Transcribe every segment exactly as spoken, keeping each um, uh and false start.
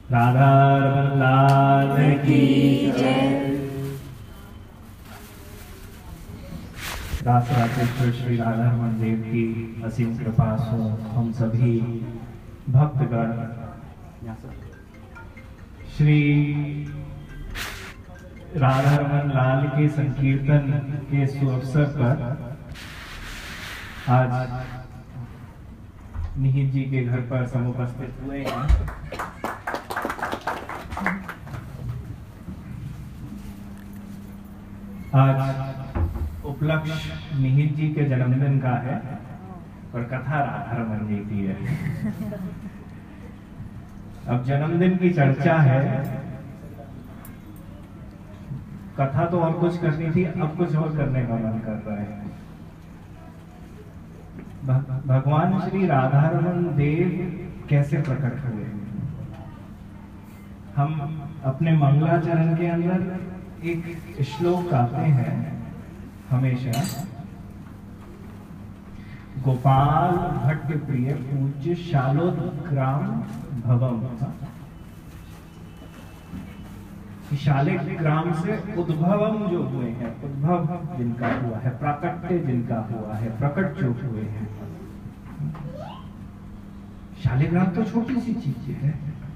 राधा रमन लाल की जय। रास राजेश्वर श्री राधा रमन देव की असीम कृपा सो हम सभी भक्तगण श्री राधा रमन लाल के संकीर्तन के सुअवसर पर आज निहित जी के घर पर समुपस्थित हुए हैं। आज उपलक्ष्य निहित जी के जन्मदिन का है और कथा राधा रमन जी की है। अब जन्मदिन की चर्चा है, कथा तो और कुछ करनी थी, अब कुछ और करने का मन कर रहा है। भगवान श्री राधा रमन देव कैसे प्रकट हुए? हम अपने मंगलाचरण के अंदर एक श्लोक गाते हैं हमेशा, गोपाल भट्ट प्रिय पूज्य शालोग्राम भवम। शालिग्राम से उद्भवम जो हुए हैं, उद्भव जिनका हुआ है, प्राकट्य जिनका हुआ है, प्रकट जो हुए हैं। शालिग्राम तो छोटी सी चीज है,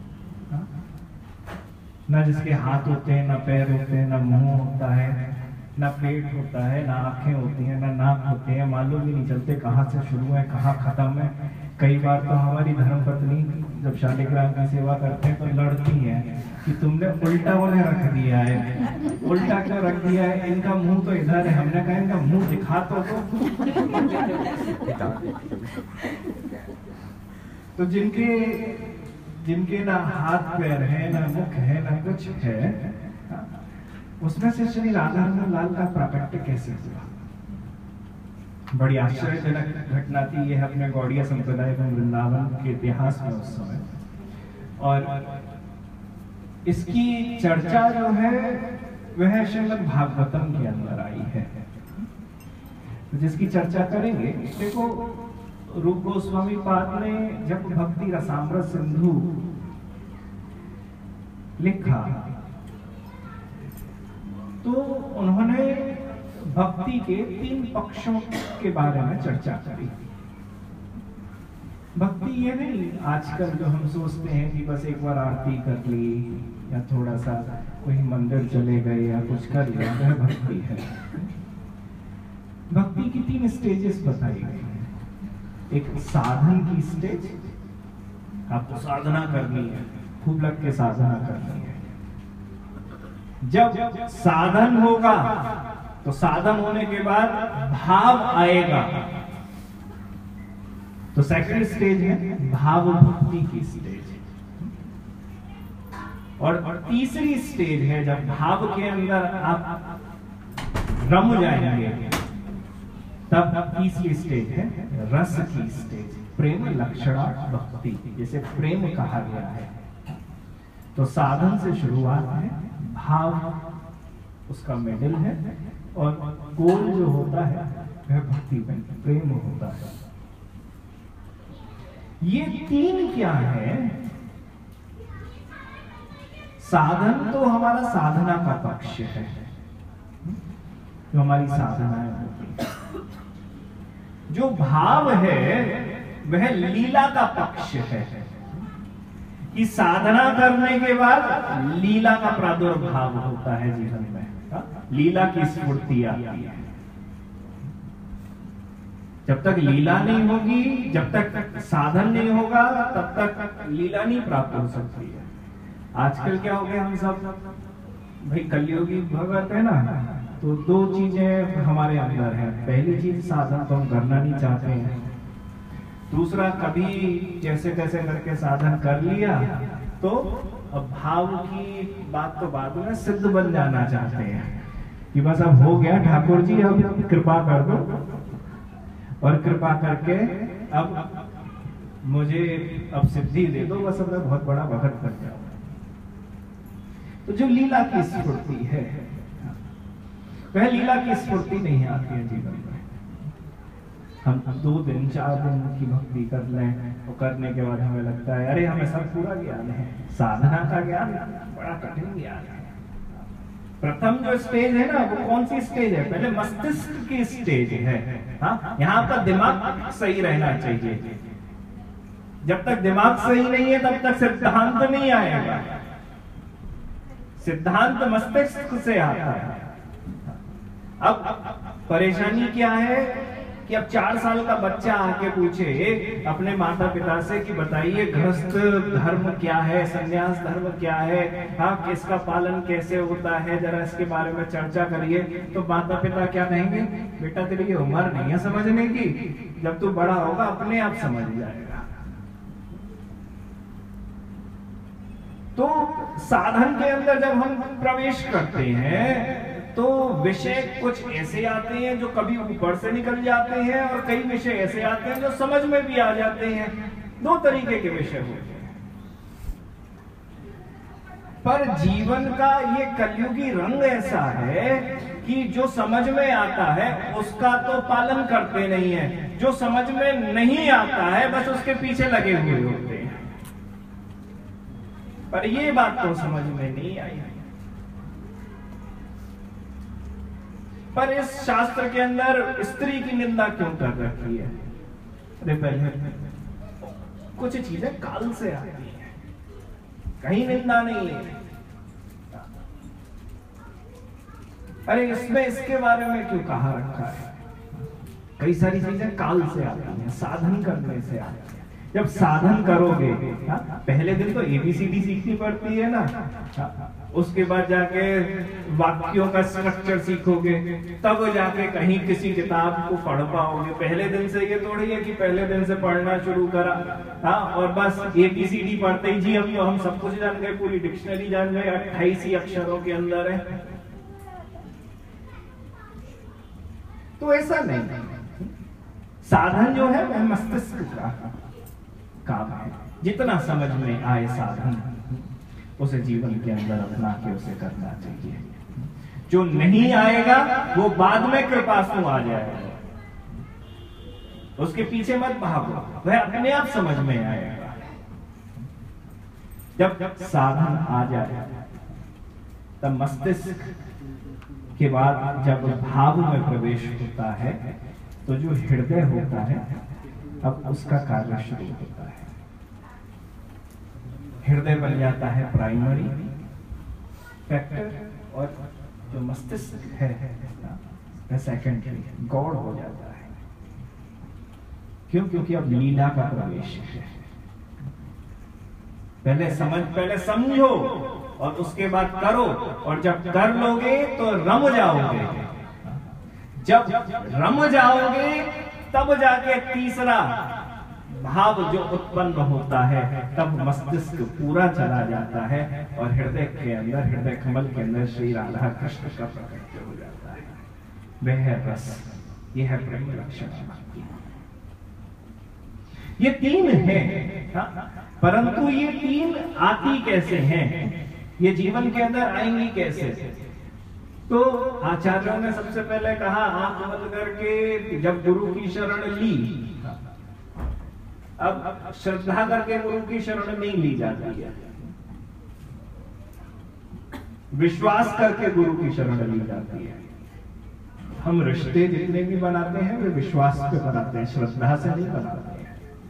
ना जिसके हाथ होते हैं, ना पैर होते हैं, ना मुंह होता है, ना पेट होता है, ना आंखें होती हैं, ना नाक होते हैं, मालूम ही नहीं चलते कहाँ से शुरू है कहाँ खत्म है। कई बार तो हमारी धर्मपत्नी जब शालिग्राम की सेवा करते हैं तो लड़ती हैं कि तुमने उल्टा उन्हें रख दिया है, उल्टा क्यों रख दिया है, इनका मुंह तो इधर है। हमने कहा इनका मुंह दिखा तो तो जिनके जिनके ना हाथ पैर है, ना मुख है, ना कुछ है, उसमें से श्री राधा रमन लाल का प्राकट्य कैसे हुआ? बड़ी आश्चर्यजनक घटना थी यह अपने गौड़िया संप्रदाय में वृंदावन के इतिहास में उस समय। और इसकी चर्चा जो है वह श्रीमद् भागवतम के अंदर आई है, जिसकी चर्चा करेंगे। देखो, रूप गोस्वामी पाद ने जब भक्ति रसामृत सिंधु लिखा तो उन्होंने भक्ति के तीन पक्षों के बारे में चर्चा करी। भक्ति ये नहीं आजकल जो हम सोचते हैं कि बस एक बार आरती कर ली या थोड़ा सा कोई मंदिर चले गए या कुछ कर लिया, वह भक्ति है। भक्ति की तीन स्टेजेस बताई गई। एक साधन की स्टेज, आपको साधना करनी है, खूब लग के साधना करनी है। जब साधन होगा तो साधन होने के बाद भाव आएगा, तो सेकंड स्टेज है भाव भक्ति की स्टेज। और तीसरी स्टेज है जब भाव के अंदर आप रम जाएंगे, तब तीसरी स्टेज है रस की स्टेज, प्रेम लक्षणा भक्ति, जिसे प्रेम कहा गया है। तो साधन से शुरुआत है, भाव उसका मिडिल है, और गोल जो होता है वह भक्ति में प्रेम होता है। ये तीन क्या है? साधन तो हमारा साधना का पक्ष है, जो हमारी साधनाएं होती है। जो भाव है वह लीला का पक्ष है, कि साधना करने के बाद लीला का प्रादुर्भाव होता है जीवन में, लीला की स्फूर्ति आती है। जब तक लीला नहीं होगी, जब तक साधन नहीं होगा, तब तक लीला नहीं प्राप्त हो सकती है। आजकल क्या हो गया, हम सब भाई कलयुगी भगत है ना, तो दो चीजें हमारे अंदर है। पहली चीज साधन तो हम करना नहीं चाहते हैं, दूसरा कभी जैसे तैसे करके साधन कर लिया तो अब भाव की बात तो बाद में सिद्ध बन जाना चाहते हैं कि बस अब हो गया ठाकुर जी, अब कृपा कर दो, और कृपा करके अब मुझे अब सिद्धि दे दो, बस अब मैं बहुत बड़ा भगत बन जाऊं। तो जो लीला की स्फूर्ति है वह लीला की स्फूर्ति नहीं आती है जीवन में। हम दो दिन चार दिन की भक्ति कर लें, वो करने के बाद हमें लगता है अरे हमें सब पूरा ज्ञान है, साधना का ज्ञान बड़ा कठिन ज्ञान है। प्रथम जो स्टेज है ना वो कौन सी स्टेज है? पहले मस्तिष्क की स्टेज है। हाँ, यहाँ का दिमाग सही रहना चाहिए। जब तक दिमाग सही नहीं है तब तक सिद्धांत नहीं आएगा। सिद्धांत मस्तिष्क से आता है। अब परेशानी क्या है कि अब चार साल का बच्चा आके पूछे अपने माता पिता से कि बताइए गृहस्थ धर्म क्या है, संन्यास धर्म क्या है, हाँ किसका पालन कैसे होता है, जरा इसके बारे में चर्चा करिए। तो माता पिता क्या कहेंगे? बेटा तेरी ये उम्र नहीं है समझने की, जब तू बड़ा होगा अपने आप समझ जाएगा। तो साधन के अंदर जब हम प्रवेश करते हैं तो विषय कुछ ऐसे आते हैं जो कभी ऊपर से निकल जाते हैं और कई विषय ऐसे आते हैं जो समझ में भी आ जाते हैं। दो तरीके के विषय होते हैं। पर जीवन का ये कलयुगी रंग ऐसा है कि जो समझ में आता है उसका तो पालन करते नहीं है, जो समझ में नहीं आता है बस उसके पीछे लगे हुए होते हैं। पर ये बात तो समझ में नहीं आई। पर इस शास्त्र के अंदर स्त्री की निंदा क्यों कर रखी है? अरे पहले कुछ चीजें काल से आती हैं, कहीं निंदा नहीं है। अरे इसमें इसके बारे में क्यों कहा रखा है? कई सारी चीजें काल से आती हैं, साधन करने से आती हैं। जब साधन करोगे, हा? पहले दिन तो एबीसीडी सीखनी पड़ती है ना, हा? उसके बाद जाके वाक्यों का स्ट्रक्चर सीखोगे, तब जाके कहीं किसी किताब को पढ़ पाओगे। पहले दिन से ये थोड़ी है कि पहले दिन से पढ़ना शुरू करा, हाँ, और बस एबीसीडी पढ़ते ही जी हम तो हम सब कुछ जान गए, पूरी डिक्शनरी जान गए, अट्ठाईस ही अक्षरों के अंदर है। तो ऐसा नहीं। साधन जो है वह मस्तिष्क का काम है। जितना समझ में आए साधन उसे जीवन के अंदर अपना के उसे करना चाहिए। जो नहीं आएगा वो बाद में कृपासु आ जाएगा, उसके पीछे मत भागो, वह अपने आप समझ में आएगा। जब साधन आ जाए तब मस्तिष्क के बाद जब भाव में प्रवेश होता है तो जो हृदय होता है अब उसका कार्य शुरू होता है। हृदय बन जाता है प्राइमरी फैक्टर और जो मस्तिष्क है सेकेंडरी, गॉड हो जाता है। क्यों? क्योंकि अब लीला का प्रवेश है। पहले समझ पहले समझो और उसके बाद करो, और जब कर लोगे तो रम जाओगे। जब रम जाओगे तब जाके तीसरा भाव जो उत्पन्न होता है, तब मस्तिष्क पूरा चला जाता है और हृदय के अंदर, हृदय कमल के अंदर श्री राधा कृष्ण का प्रकट हो जाता है। वह है रस, यह है प्रेम लक्षण। ये तीन है, परंतु ये तीन आती कैसे हैं, ये जीवन के अंदर आएंगी कैसे? तो आचार्यों ने सबसे पहले कहा आंख बंद करके जब गुरु की शरण ली, अब श्रद्धा करके गुरु की शरण नहीं ली जाती है, विश्वास करके गुरु की शरण ली जाती है। हम रिश्ते जितने भी बनाते हैं वे विश्वास पे बनाते हैं, श्रद्धा से नहीं बनाते हैं।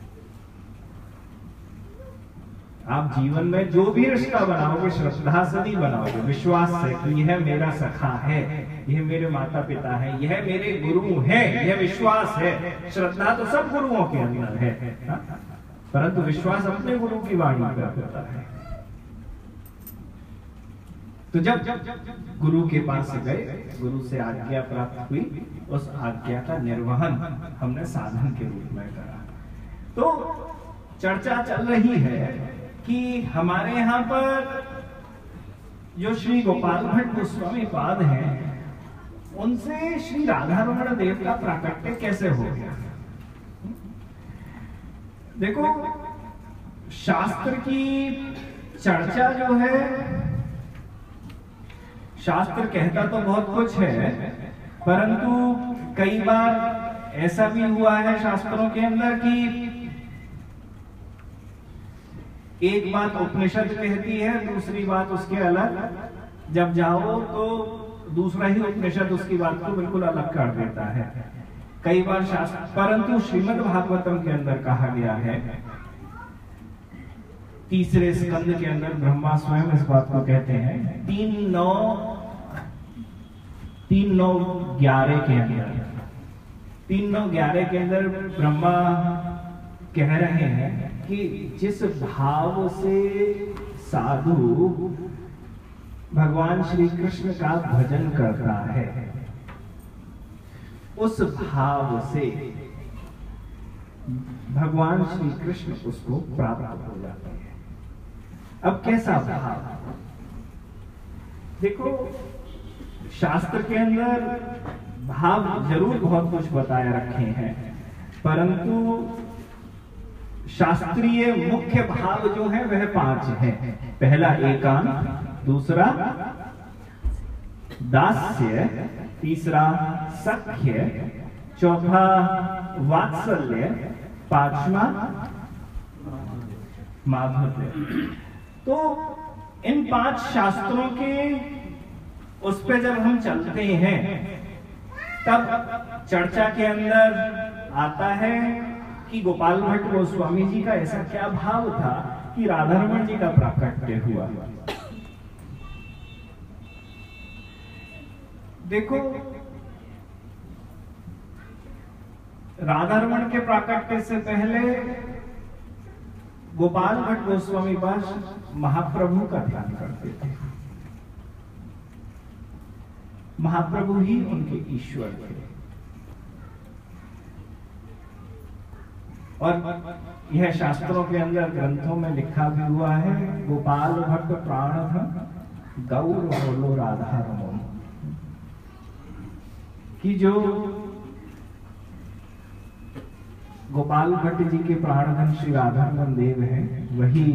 आप जीवन में जो भी रिश्ता बनाओगे श्रद्धा से नहीं बनाओगे, विश्वास से कि यह मेरा सखा है, यह मेरे माता पिता है, यह मेरे गुरु है, यह विश्वास है। श्रद्धा तो सब गुरुओं के अंदर है, परंतु विश्वास अपने गुरु की वाणी पर होता है। तो जब गुरु के पास गए, गुरु से आज्ञा प्राप्त हुई, उस आज्ञा का निर्वहन हमने साधन के रूप में करा। तो चर्चा चल रही है कि हमारे यहाँ पर जो श्री गोपाल भट्ट गोस्वामी पाद हैं, उनसे श्री राधा रमण देव का प्राकट्य कैसे हो गया। देखो, शास्त्र की चर्चा जो है, शास्त्र कहता तो बहुत कुछ है, परंतु कई बार ऐसा भी हुआ है शास्त्रों के अंदर कि एक बात उपनिषद कहती है, दूसरी बात उसके अलग, जब जाओ तो दूसरा ही उपनिषद उसकी बात को बिल्कुल अलग कर देता है कई बार शास्त्र। परंतु श्रीमद् भागवतम के अंदर कहा गया है, तीसरे स्कंद के अंदर ब्रह्मा स्वयं इस बात को कहते हैं, तीन नौ तीन नौ ग्यारह के अंदर तीन नौ ग्यारह के अंदर ब्रह्मा कह रहे हैं कि जिस भाव से साधु भगवान श्री कृष्ण का भजन करता है, उस भाव से भगवान श्री कृष्ण उसको प्राप्त हो जाते हैं। अब कैसा भाव? देखो, शास्त्र के अंदर भाव जरूर बहुत कुछ बताए रखे हैं, परंतु शास्त्रीय मुख्य भाव जो है वह पांच है। पहला एकांत, दूसरा दास्य, तीसरा सख्य, चौथा वात्सल्य, पांचवा माधुर्य। तो इन पांच शास्त्रों के उस पे जब हम चलते हैं तब चर्चा के अंदर आता है कि गोपाल भट्ट गोस्वामी जी का ऐसा क्या भाव था कि राधा रमण जी का प्राकट्य हुआ। देखो, राधा रमण के प्राकट्य से पहले गोपाल भट्ट गोस्वामी पास महाप्रभु का ध्यान करते थे। महाप्रभु ही उनके ईश्वर थे। और यह शास्त्रों के अंदर ग्रंथों में लिखा भी हुआ है, गोपाल भट्ट प्राण धन गौर होलो राधा रमण, कि जो गोपाल भट्ट जी के प्राणधन श्री राधा रमण देव हैं, वही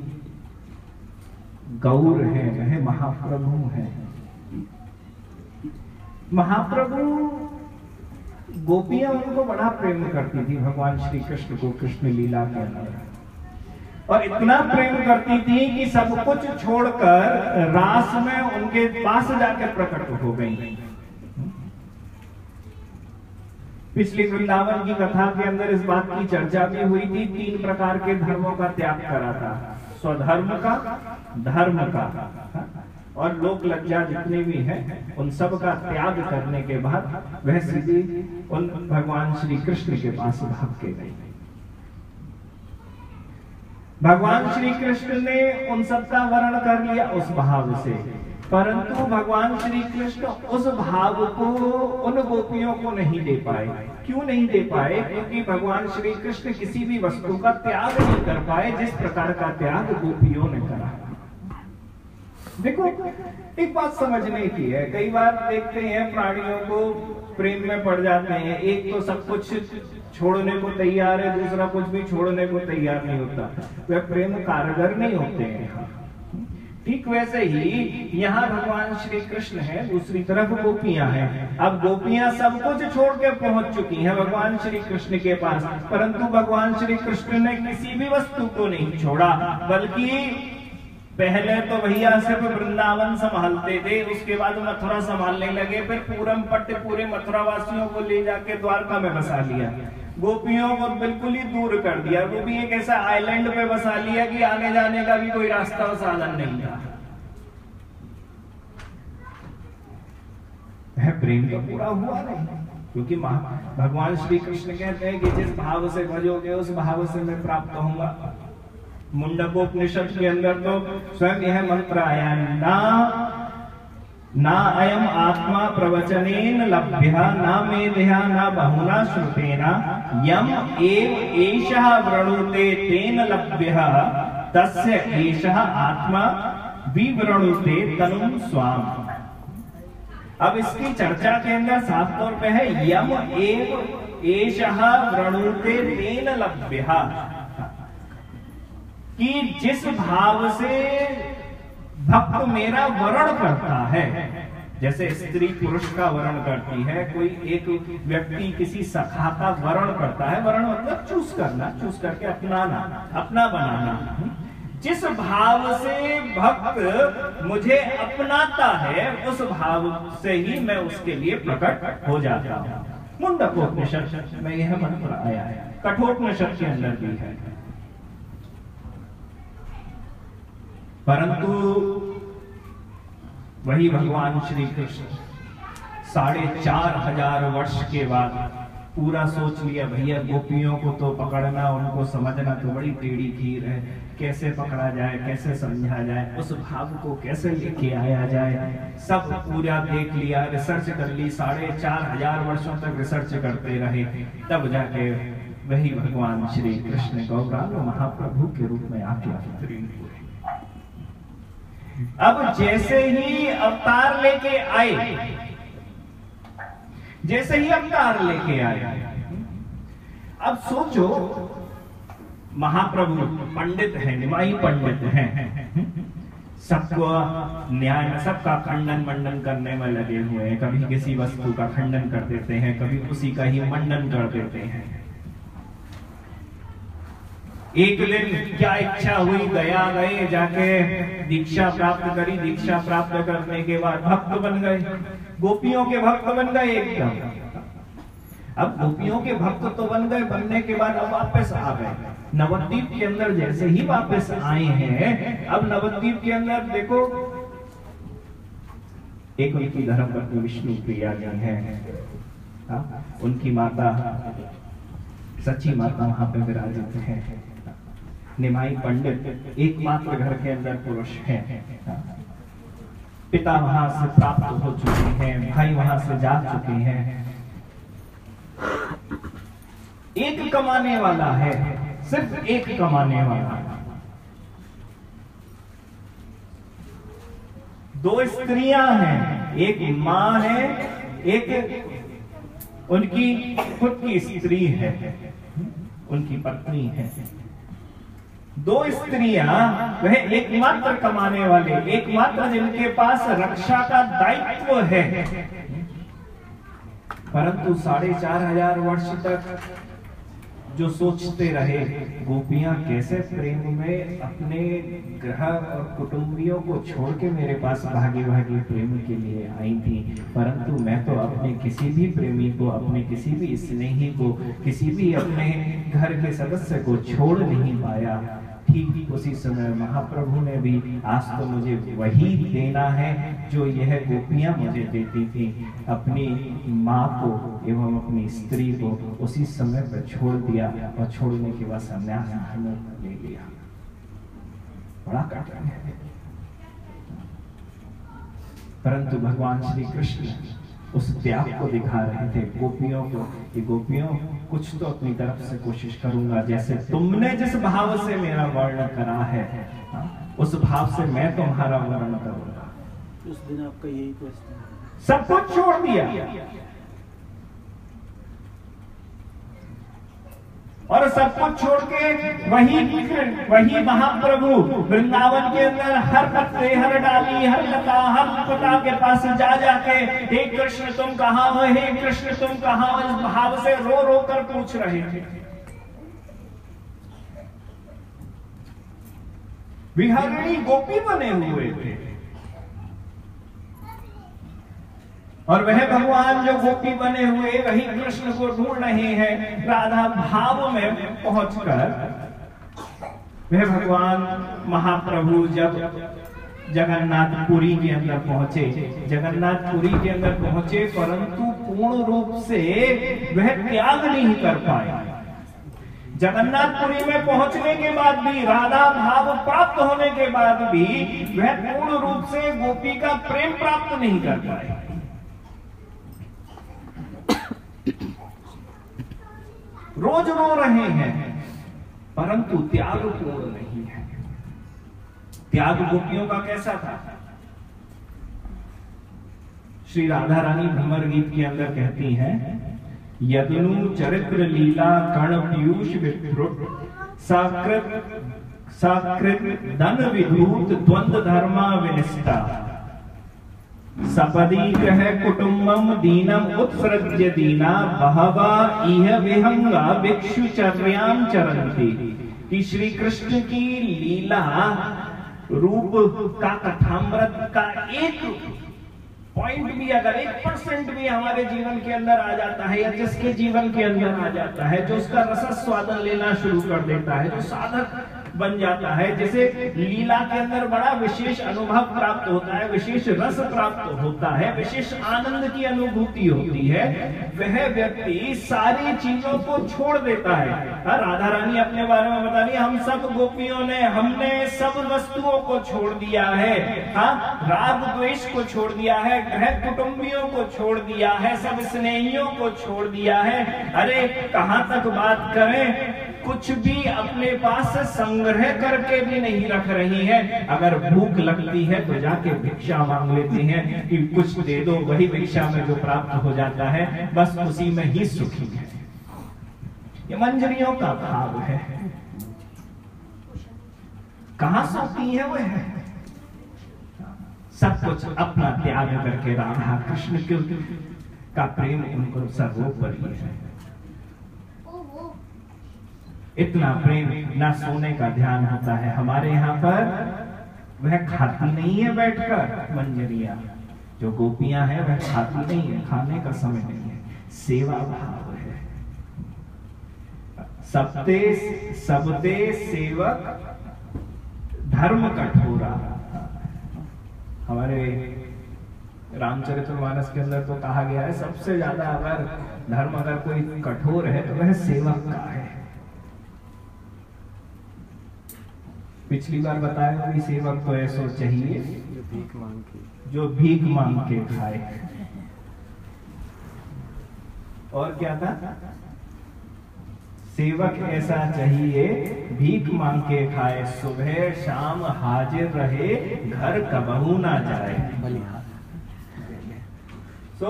गौर है, वह महाप्रभु है। महाप्रभु गोपियां उनको बड़ा प्रेम करती थी, भगवान श्री कृष्ण को कृष्ण लीला के अंदर, और इतना प्रेम करती थी कि सब कुछ छोड़कर रास में उनके पास जाकर प्रकट हो गई। पिछली वृंदावन की कथा के अंदर इस बात की चर्चा भी हुई थी, तीन प्रकार के धर्मों का त्याग करा था, स्वधर्म का, धर्म का और लोक लज्जा जितने भी हैं, उन सब का त्याग करने के बाद वह सीधी उन भगवान श्री कृष्ण के पास भाग के गई। भगवान श्री कृष्ण ने उन सब का वर्ण कर लिया उस भाव से, परंतु भगवान श्री कृष्ण उस भाव को उन गोपियों को नहीं दे पाए। क्यों नहीं दे पाए? क्योंकि भगवान श्री कृष्ण किसी भी वस्तु का त्याग नहीं कर पाए जिस प्रकार का त्याग गोपियों ने करा। देखो, एक बात समझने की है, कई बार देखते हैं प्राणियों को प्रेम में पड़ जाते हैं, एक तो सब कुछ छोड़ने को तैयार है, दूसरा कुछ भी छोड़ने को तैयार नहीं होता, वह प्रेम कारगर नहीं होते हैं। ठीक वैसे ही यहाँ भगवान श्री कृष्ण है, दूसरी तरफ गोपियां हैं। अब गोपियां सब कुछ छोड़ के पहुंच चुकी हैं भगवान श्री कृष्ण के पास, परंतु भगवान श्री कृष्ण ने किसी भी वस्तु को नहीं छोड़ा, बल्कि पहले तो भैया सिर्फ वृंदावन संभालते थे, उसके बाद मथुरा संभालने लगे, फिर पूरम पट्ट पूरे मथुरा वासियों को ले जाके द्वारका में बसा लिया, गोपियों को बिल्कुल ही दूर कर दिया। वो भी एक ऐसा आइलैंड पे बसा लिया कि आने जाने का भी कोई रास्ता और साधन नहीं था। वह प्रेम तो पूरा हुआ नहीं, क्योंकि भगवान श्री कृष्ण कहते हैं कि जिस भाव से भजोगे उस भाव से मैं प्राप्त होऊंगा। मुंडकोपनिषद के अंदर तो स्वयं यह मंत्र आया, ना ना अयम आत्मा प्रवचनेन लभ्यः ना मेधया ना बहुना श्रुतेना यम एव एषः वृणुते तेन लभ्यः तस्य एषः आत्मा विवृणुते तनुं स्वाम। अब इसकी चर्चा के अंदर साफ तौर पे है, यम एव एषः वृणुते तेन लभ्यः, कि जिस भाव से भक्त मेरा वर्ण करता है, जैसे स्त्री पुरुष का वर्ण करती है, कोई एक व्यक्ति किसी सखा का वर्ण करता है, वर्ण मतलब चूज करना, चूज करके अपनाना, अपना बनाना। जिस भाव से भक्त मुझे अपनाता है उस भाव से ही मैं उसके लिए प्रकट हो जाता हूं। मुंडकोपनिषद में यह मंत्र आया है, कठोपनिषद के अंदर भी है। परंतु वही भगवान श्री कृष्ण साढ़े चार हजार वर्ष के बाद पूरा सोच लिया, भैया गोपियों को तो पकड़ना, उनको समझना तो बड़ी टेढ़ी खीर है, कैसे पकड़ा जाए, कैसे समझा जाए, उस भाव को कैसे लेके आया जाए, सब पूरा देख लिया, रिसर्च कर ली, साढ़े चार हजार वर्षों तक रिसर्च करते रहे। तब जाके वही भगवान श्री कृष्ण गौरांग महाप्रभु के रूप में आके अवतीर्ण हुए। अब जैसे ही अवतार लेके आए, जैसे ही अवतार लेके आए, अब सोचो महाप्रभु पंडित हैं, निमाई पंडित हैं, सबको न्याय में सबका खंडन मंडन करने में लगे हुए हैं। कभी किसी वस्तु का खंडन कर देते हैं, कभी उसी का ही मंडन कर देते हैं। एक दिन क्या इच्छा हुई, गया गए जाके दीक्षा प्राप्त करी, दीक्षा प्राप्त करने के बाद भक्त बन गए, गोपियों के भक्त बन गए एकदम। अब गोपियों के भक्त तो बन गए, बनने के बाद अब वापस आ गए नवद्वीप के अंदर। जैसे ही वापस आए हैं, अब नवद्वीप के अंदर देखो, एक उनकी धर्मपत्नी विष्णु प्रिया जी हैं, उनकी माता सच्ची माता वहां पे विराजित हैं। निमाई पंडित एकमात्र घर के अंदर पुरुष हैं, पिता वहां से प्राप्त हो चुके हैं, भाई वहां से जा चुके हैं। एक कमाने वाला है, सिर्फ एक कमाने वाला। दो स्त्रियां हैं, एक मां है, एक उनकी खुद की स्त्री है, उनकी पत्नी है। दो स्त्रियां, वह एकमात्र कमाने वाले, एकमात्र जिनके पास रक्षा का दायित्व है। परंतु साढ़े चार हजार वर्ष तक जो सोचते रहे, गोपियां कैसे प्रेम में अपने ग्रह और कुटुंबियों को छोड़ के मेरे पास भागी भागी प्रेम के लिए आई थी, परंतु मैं तो अपने किसी भी प्रेमी को, अपने किसी भी स्नेही को, किसी भी अपने घर के सदस्य को छोड़ नहीं पाया। ठीक उसी समय महाप्रभु ने भी, आज तो मुझे वही देना है जो यह गोपियां मुझे देती थी, अपनी माँ को एवं अपनी स्त्री को उसी समय पर छोड़ दिया, और छोड़ने के बाद संन्यास धर्म ले लिया। बड़ा कठिन है, परंतु भगवान श्री कृष्ण उस त्याग को दिखा रहे थे गोपियों को, कि गोपियों कुछ तो अपनी तरफ से कोशिश करूंगा, जैसे तुमने जिस भाव से मेरा वर्णन करा है, उस भाव से मैं तुम्हारा वर्णन करूंगा। उस दिन आपका यही क्वेश्चन, सब कुछ छोड़ दिया और सब कुछ छोड़ के वही वही महाप्रभु वृंदावन के अंदर हर पत्ते, हर डाली, हर लता, हर पता के पास जा जाके, हे कृष्ण तुम कहाँ हो, हे कृष्ण तुम कहाँ हो, इस भाव से रो रो कर पूछ रहे थे। विहारिणी गोपी बने हुए थे, और वह भगवान जो गोपी बने हुए वही कृष्ण को ढूंढ रहे हैं। राधा भाव में पहुंचकर वह भगवान महाप्रभु जब जगन्नाथपुरी के अंदर पहुंचे, जगन्नाथपुरी के अंदर पहुंचे, परंतु पूर्ण रूप से वह त्याग नहीं कर पाए। जगन्नाथपुरी में पहुंचने के बाद भी, राधा भाव प्राप्त होने के बाद भी, वह पूर्ण रूप से गोपी का प्रेम प्राप्त नहीं कर पाए। रोज रो रहे हैं, परंतु त्याग पूर्ण नहीं है। त्याग गोपियों का कैसा था? श्री राधा रानी भ्रमर गीत के अंदर कहती हैं, यदनु चरित्र लीला कर्ण पीयूष विप्रुट साकृत साकृत धन विधूत द्वंद्व धर्मा विनिष्टा सपदी ग्रह कुटुंबम दीनम उत्सृज्य दीना बहवा इह विहंगा भिक्षुचर्याम चरन्ति कि श्री कृष्ण की लीला रूप का कथामृत का एक पॉइंट भी, अगर एक परसेंट भी हमारे जीवन के अंदर आ जाता है, या जिसके जीवन के अंदर आ जाता है, जो उसका रसस्वादन लेना शुरू कर देता है, जो साधक बन जाता है, जिसे लीला के अंदर बड़ा विशेष अनुभव प्राप्त होता है, विशेष रस प्राप्त होता है, विशेष आनंद की अनुभूति होती है, वह व्यक्ति सारी चीजों को छोड़ देता है। राधा रानी अपने बारे में बता रही है, हम सब गोपियों ने, हमने सब वस्तुओं को छोड़ दिया है। हाँ, राग द्वेष को छोड़ दिया है, ग्रह कुटुंबियों को छोड़ दिया है, सब स्नेहियों को छोड़ दिया है। अरे कहां तक बात करें, कुछ भी अपने पास संग्रह करके भी नहीं रख रही है। अगर भूख लगती है तो जाके भिक्षा मांग लेती हैं कि कुछ दे दो, वही भिक्षा में जो प्राप्त हो जाता है, बस उसी में ही सुखी है। ये मंजरियों का भाव है। कहां सोती है वह? सब कुछ अपना त्याग करके राधा कृष्ण के का प्रेम उनको सर्वोपरि है। इतना प्रेम, ना सोने का ध्यान होता है। हमारे यहाँ पर वह खाती नहीं है बैठकर मंजरिया, जो गोपियां हैं वह खाती नहीं है, खाने का समय नहीं है, सेवा भाव है। सबते सबते सेवक धर्म कठोरा। हमारे रामचरितमानस के अंदर तो कहा गया है, सबसे ज्यादा अगर धर्म अगर कोई कठोर है तो वह सेवक का है। पिछली बार बताया कि सेवक तो ऐसा चाहिए जो भीख मांग के जो भीख मांग के खाए। और क्या था? सेवक ऐसा चाहिए भीख मांग के खाए, सुबह शाम हाजिर रहे, घर कबहू ना जाए। सो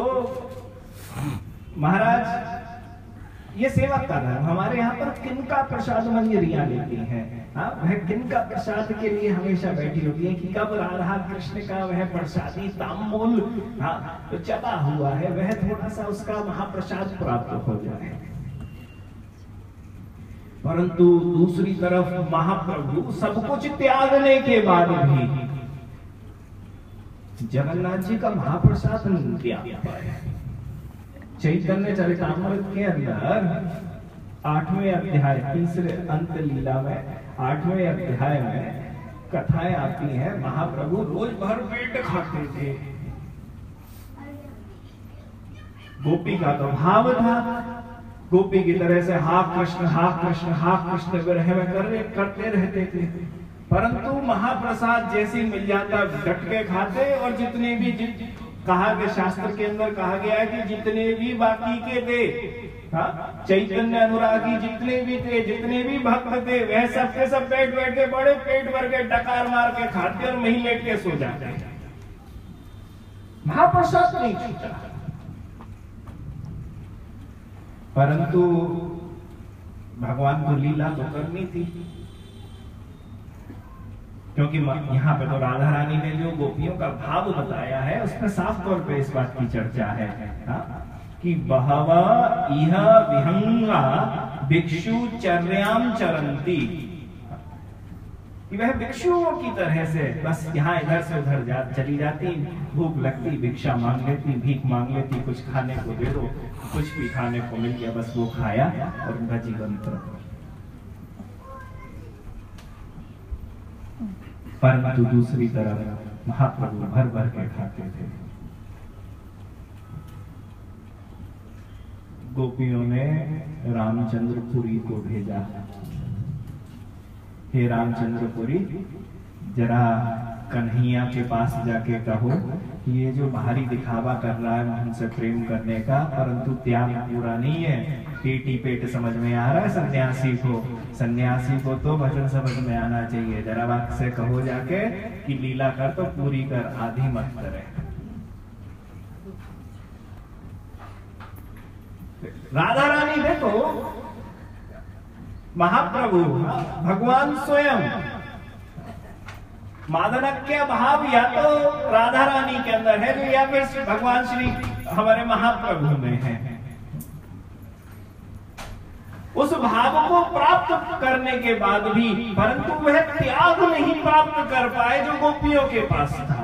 महाराज, ये सेवक का धर्म। हमारे यहाँ पर किनका प्रसाद मंजरियां लेती हैं, हाँ, वह किनका प्रसाद के लिए हमेशा बैठी होती है कि कब राधा कृष्ण का वह प्रसादी तांबूल, हाँ, तो चबा हुआ है, वह थोड़ा सा उसका महाप्रसाद प्राप्त हो जाए। परंतु दूसरी तरफ महाप्रभु सब कुछ त्यागने के बाद भी जगन्नाथ जी का महाप्रसाद नहीं त्याग पाए। चैतन्य चरितामृत के अंदर आठवें अध्याय, तीसरे अंत लीला में आठवें अध्याय में कथाएं आती हैं। महाप्रभु रोज भर पेट खाते थे। गोपी का तो भाव था, गोपी की तरह से हा कृष्ण हा कृष्ण हा कृष्ण विरह में कर, करते रहते थे। परंतु महाप्रसाद जैसे मिल जाता डट के खाते, और जितने भी जित, कहा कि शास्त्र के अंदर कहा गया है कि जितने भी बाकी के थे, हाँ, चैतन्य अनुरागी जितने भी थे, जितने भी भक्त थे, वह सब के सब बैठ बैठ के बड़े पेट भर के डकार मार के खाते और वहीं लेट के सो जाते। महाप्रसाद नहीं छूटा। परंतु भगवान को लीला तो करनी थी, क्योंकि यहाँ पे तो राधा रानी ने जो गोपियों का भाव बताया है उसमें साफ तौर पे इस बात की चर्चा है, हा? कि बहवा इह विहंगा भिक्षु चर्याम चरंती, कि वह भिक्षुओं की तरह से बस यहाँ इधर से उधर जा चली जाती, भूख लगती भिक्षा मांग लेती, भीख मांग लेती, कुछ खाने को दे दो, कुछ भी खाने को मिल गया बस वो खाया और उनका जीवन प्रभु। परंतु दूसरी तरफ महाप्रभु भर भर के खाते थे। गोपियों ने रामचंद्रपुरी को भेजा, हे रामचंद्रपुरी, जरा कन्हैया के पास जाके कहो ये जो बाहरी दिखावा कर रहा है हमसे प्रेम करने का, परंतु त्याग पूरा नहीं है, पेट ही पेट समझ में आ रहा है सन्यासी को। सन्यासी को तो भजन समझ में आना चाहिए। जरा बात से कहो जाके कि लीला कर तो पूरी कर, आधी मत करे। राधा रानी देखो, महाप्रभु भगवान स्वयं, मादनक्य भाव या तो राधा रानी के अंदर है या फिर भगवान श्री हमारे महाप्रभु में है। उस भाव को प्राप्त करने के बाद भी परंतु वह त्याग नहीं प्राप्त कर पाए जो गोपियों के पास था।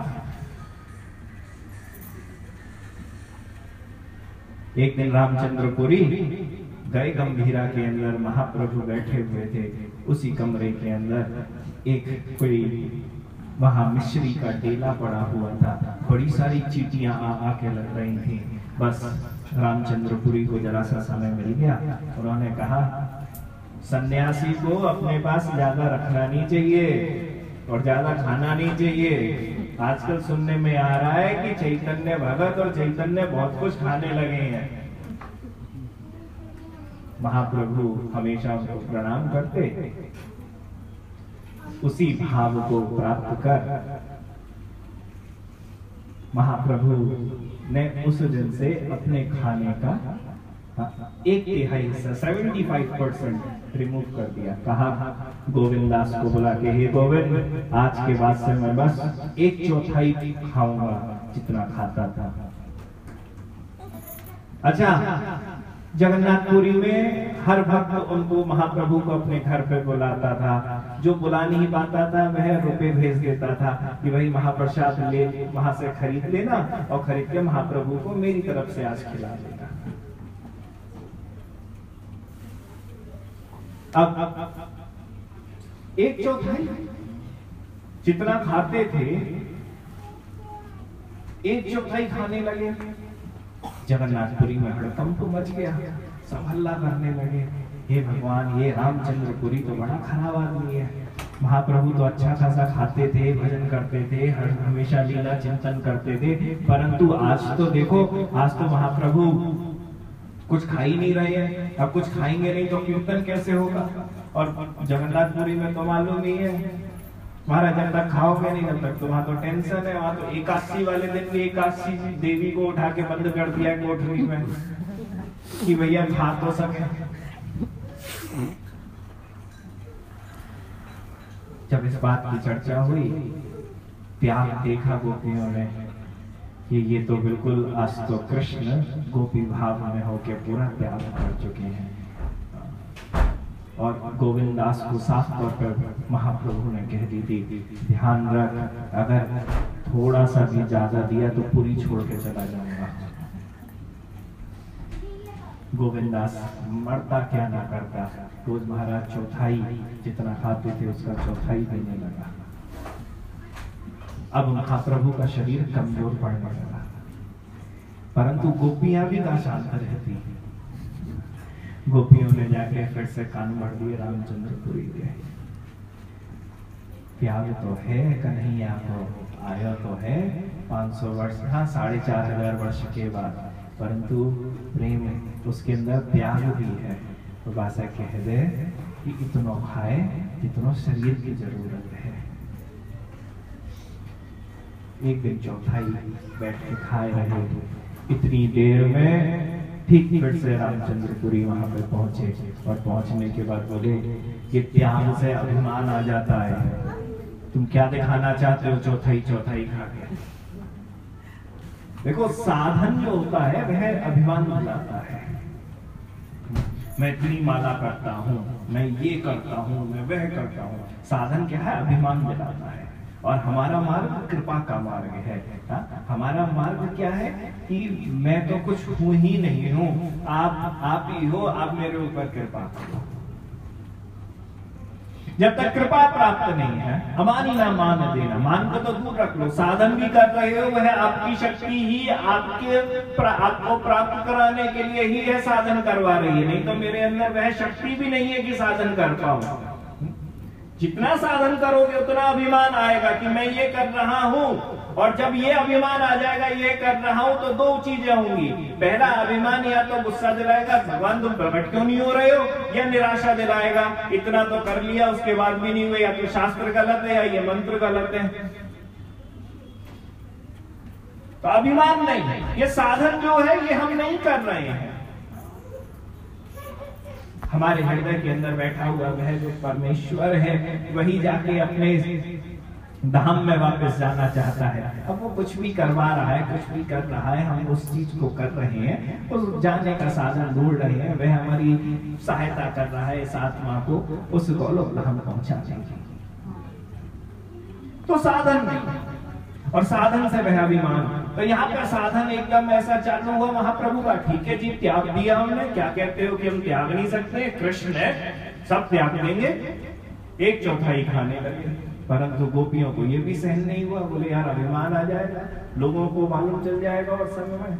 एक दिन रामचंद्रपुरी गए गंभीरा के अंदर, महाप्रभु बैठे हुए थे। उसी कमरे के अंदर एक कोई वहां मिश्री का डेला पड़ा हुआ था, बड़ी सारी चीटियां आ आके लग रही थी। बस रामचंद्रपुरी को जरा सा समय मिल गया, उन्होंने कहा सन्यासी को अपने पास ज्यादा रखना नहीं चाहिए और ज्यादा खाना नहीं चाहिए। आजकल सुनने में आ रहा है कि चैतन्य भगत और चैतन्य बहुत कुछ खाने लगे हैं। महाप्रभु हमेशा उनको प्रणाम करते, उसी भाव को प्राप्त कर महाप्रभु ने उस दिन से अपने खाने का एक तिहाई हिस्सा सेवेंटी फाइव परसेंट रिमूव कर दिया। कहा गोविंद दास को बुला के, हे गोविंद, आज के बाद से मैं बस एक चौथाई खाऊंगा जितना खाता था। अच्छा, जगन्नाथपुरी में हर भक्त उनको महाप्रभु को अपने घर पे बुलाता था। जो बुला नहीं पाता था वह रुपए भेज देता था कि भाई महाप्रसाद ले वहां से खरीद लेना और खरीद के महाप्रभु को मेरी तरफ से आज खिला देना। अब, अब, अब एक चौथाई जितना खाते थे एक चौथाई खाने लगे। जगन्नाथपुरी में हड़कंप मच गया, सब हल्ला करने लगे, हे भगवान, ये रामचंद्रपुरी तो बड़ा खराब आदमी है। महाप्रभु तो अच्छा खासा खाते थे, भजन करते थे, हर हमेशा लीला चिंतन करते थे, परंतु आज तो देखो, आज तो महाप्रभु कुछ खा ही नहीं रहे हैं। अब कुछ खाएंगे नहीं तो कीर्तन कैसे होगा। और जगन्नाथपुरी में तो मालूम ही है महाराज, जब तक खाओगे नहीं तब तक तो वहां तो टेंशन है। वहां तो एकादशी वाले दिन भी एकादशी देवी को उठा के बंद कर दिया कोठरी में कि भैया खा तो सके। जब इस बात की चर्चा हुई, त्याग देखा गोपियों ने कि ये तो बिल्कुल आज तो कृष्ण गोपी भाव में होके पूरा त्याग कर चुके हैं। और गोविंद दास को साफ तौर पर महाप्रभु ने कह दी थी, ध्यान रख, अगर थोड़ा सा भी ज्यादा दिया तो पूरी छोड़ के चला जाऊंगा। गोविंद दास मरता क्या ना करता, रोज महाराज चौथाई जितना खाते थे उसका चौथाई देने लगा। अब महाप्रभु का शरीर कमजोर पड़ने लगा, परंतु गोपियां भी का शांत रहती। गोपियों ने जाके फिर से कान भर दिए रामचंद्रपुरी के, त्याग तो है कन्हैया को, आया तो है पाँच सौ वर्ष, हाँ साढ़े चार हजार वर्ष के बाद, परंतु प्रेम उसके अंदर त्याग भी है। तो बासा कह दे कि इतना खाए जितना शरीर की जरूरत है। एक दिन चौथाई बैठ के खाए रहे, इतनी देर में ठीक फिर से रामचंद्रपुरी वहां पे पहुंचे और पहुंचने के बाद बोले कि त्याग से अभिमान आ जाता है, तुम क्या दिखाना चाहते हो चौथाई चौथाई खा के। देखो साधन जो होता है वह अभिमान दिलाता है। मैं इतनी माला करता हूँ, मैं ये करता हूँ, मैं वह करता हूँ। साधन क्या है? अभिमान दिलाता है। और हमारा मार्ग कृपा का मार्ग है। हा? हमारा मार्ग क्या है कि मैं तो कुछ हूं ही नहीं हूं, आप आप ही हो, आप मेरे ऊपर कृपा करो। जब तक कृपा प्राप्त नहीं है, अमानी ना मान देना, मान को तो दूर रख लो, साधन भी कर रहे हो वह आपकी शक्ति ही आपके प्रा, आपको प्राप्त कराने के लिए ही है साधन करवा रही है, नहीं तो मेरे अंदर वह शक्ति भी नहीं है कि साधन कर पाऊं। जितना साधन करोगे उतना अभिमान आएगा कि मैं ये कर रहा हूं, और जब ये अभिमान आ जाएगा ये कर रहा हूं तो दो चीजें होंगी। पहला अभिमान या तो गुस्सा दिलाएगा, भगवान तुम प्रकट क्यों नहीं हो रहे हो, या निराशा दिलाएगा, इतना तो कर लिया उसके बाद भी नहीं हुए, या तो शास्त्र गलत है या ये मंत्र गलत है। तो अभिमान नहीं, ये साधन जो है ये हम नहीं कर रहे हैं। हमारे हृदय के अंदर बैठा हुआ वह जो परमेश्वर है वही जाके अपने धाम में वापस जाना चाहता है। अब वो कुछ भी करवा रहा है, कुछ भी कर रहा है, हम उस चीज को कर रहे हैं, उस जाने का साधन ढूंढ रहे हैं, वह हमारी सहायता कर रहा है इस आत्मा को उस गोलोक धाम पहुंचाने की। तो साधन नहीं, और साधन से वह अभिमान। तो यहाँ पर साधन एकदम ऐसा चालू हुआ महाप्रभु का, ठीक है जी त्याग दिया हमने, क्या कहते हो कि हम त्याग नहीं सकते, कृष्ण है सब त्याग देंगे, एक चौथाई खाने लगे। परंतु गोपियों को ये भी सहन नहीं हुआ, बोले यार अभिमान आ जाएगा, लोगों को मालूम चल जाएगा और समय में।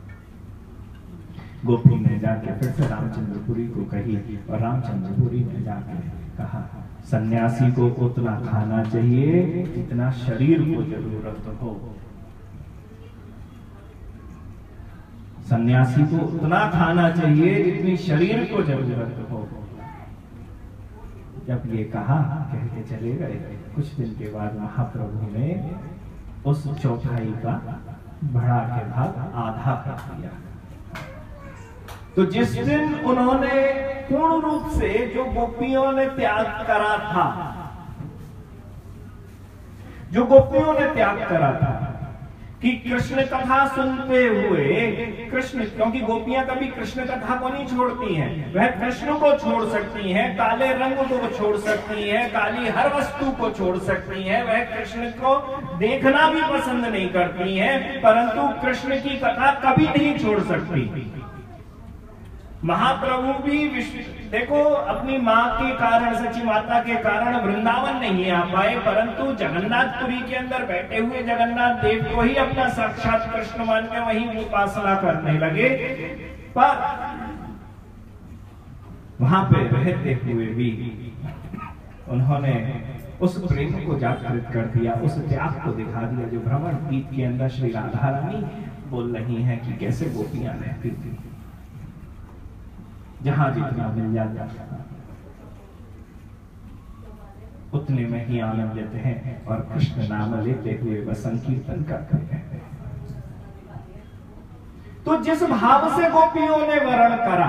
गोपी ने जाके फिर से रामचंद्रपुरी को कही, और रामचंद्रपुरी ने जाके कहा सन्यासी को उतना खाना चाहिए जितना शरीर को जरूरत हो, सन्यासी को उतना खाना चाहिए जितनी शरीर को जरूरत हो। जब ये कहा कह के चले गए, कुछ दिन के बाद महाप्रभु ने उस चौथाई का बढ़ा के भाग आधा कर दिया। तो जिस दिन उन्होंने पूर्ण रूप से जो गोपियों ने त्याग करा था, जो गोपियों ने त्याग करा था कि कृष्ण कथा सुनते हुए कृष्ण, क्योंकि गोपियां कभी कृष्ण कथा को नहीं छोड़ती हैं, वह कृष्ण को छोड़ सकती हैं, काले रंग को छोड़ सकती हैं, काली हर वस्तु को छोड़ सकती हैं, वह कृष्ण को देखना भी पसंद नहीं करती हैं, परंतु कृष्ण की कथा कभी नहीं छोड़ सकती। महाप्रभु भी विश्व देखो अपनी माँ के कारण, सच्ची माता के कारण वृंदावन नहीं आ पाए, परंतु जगन्नाथपुरी के अंदर बैठे हुए जगन्नाथ देव को ही अपना साक्षात कृष्ण मान के वहीं उपासना करने लगे। पर वहां पे रहते हुए भी उन्होंने उस प्रेम को जागृत कर दिया, उस त्याग को दिखा दिया जो भ्रमण गीत के अंदर श्री राधा रानी बोल रही हैं कि कैसे गोपियां रहती थी, जहां जितना मिल जाता उतने में ही आनंदित हैं और कृष्ण नाम लेते हुए वह संकीर्तन करते हैं। तो जिस भाव से गोपियों ने वर्ण करा,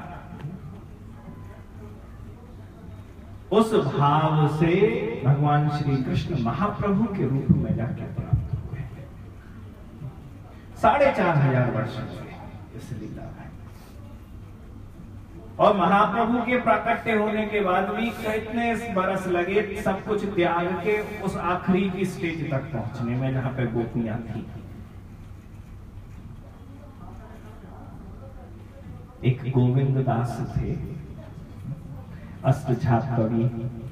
उस भाव से भगवान श्री कृष्ण महाप्रभु के रूप में जाके प्राप्त हुए। साढ़े चार हजार वर्ष हुए इस लीला में, और महाप्रभु के प्राकट्य होने के बाद भी कितने बरस लगे सब कुछ त्याग के उस आखिरी की स्टेज तक पहुंचने में जहां पे गोपियां थी। एक गोविंद दास थे, अष्टछाप कवि।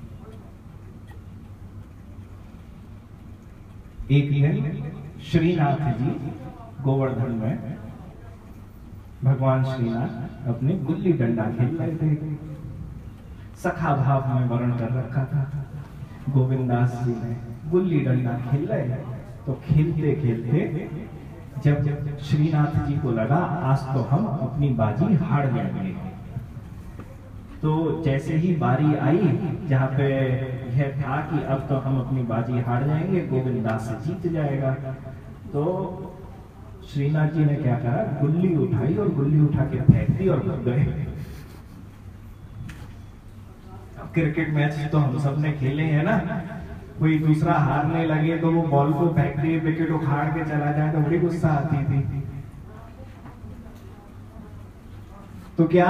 एक दिन श्रीनाथ जी गोवर्धन में भगवान श्रीनाथ अपने गुल्ली डंडा खेल रहे थे, सखा भाव में वर्ण कर रखा था। गोविंदास जी ने गुल्ली डंडा खेल रहे, तो खेलते खेलते जब श्रीनाथ जी को लगा आज तो हम अपनी बाजी हार जाएंगे, तो जैसे ही बारी आई जहाँ पे यह था कि अब तो हम अपनी बाजी हार जाएंगे, गोविंदास जीत जाएगा, तो श्रीनाथ जी ने क्या कहा, गुल्ली उठाई और गुल्ली उठा के फेंक दी और भाग गए। अब क्रिकेट मैच तो हम सब ने खेले हैं ना, कोई दूसरा हारने लगे तो वो बॉल को फेंक दिए, विकेट उखाड़ के चला जाए तो बड़ी गुस्सा आती थी। तो क्या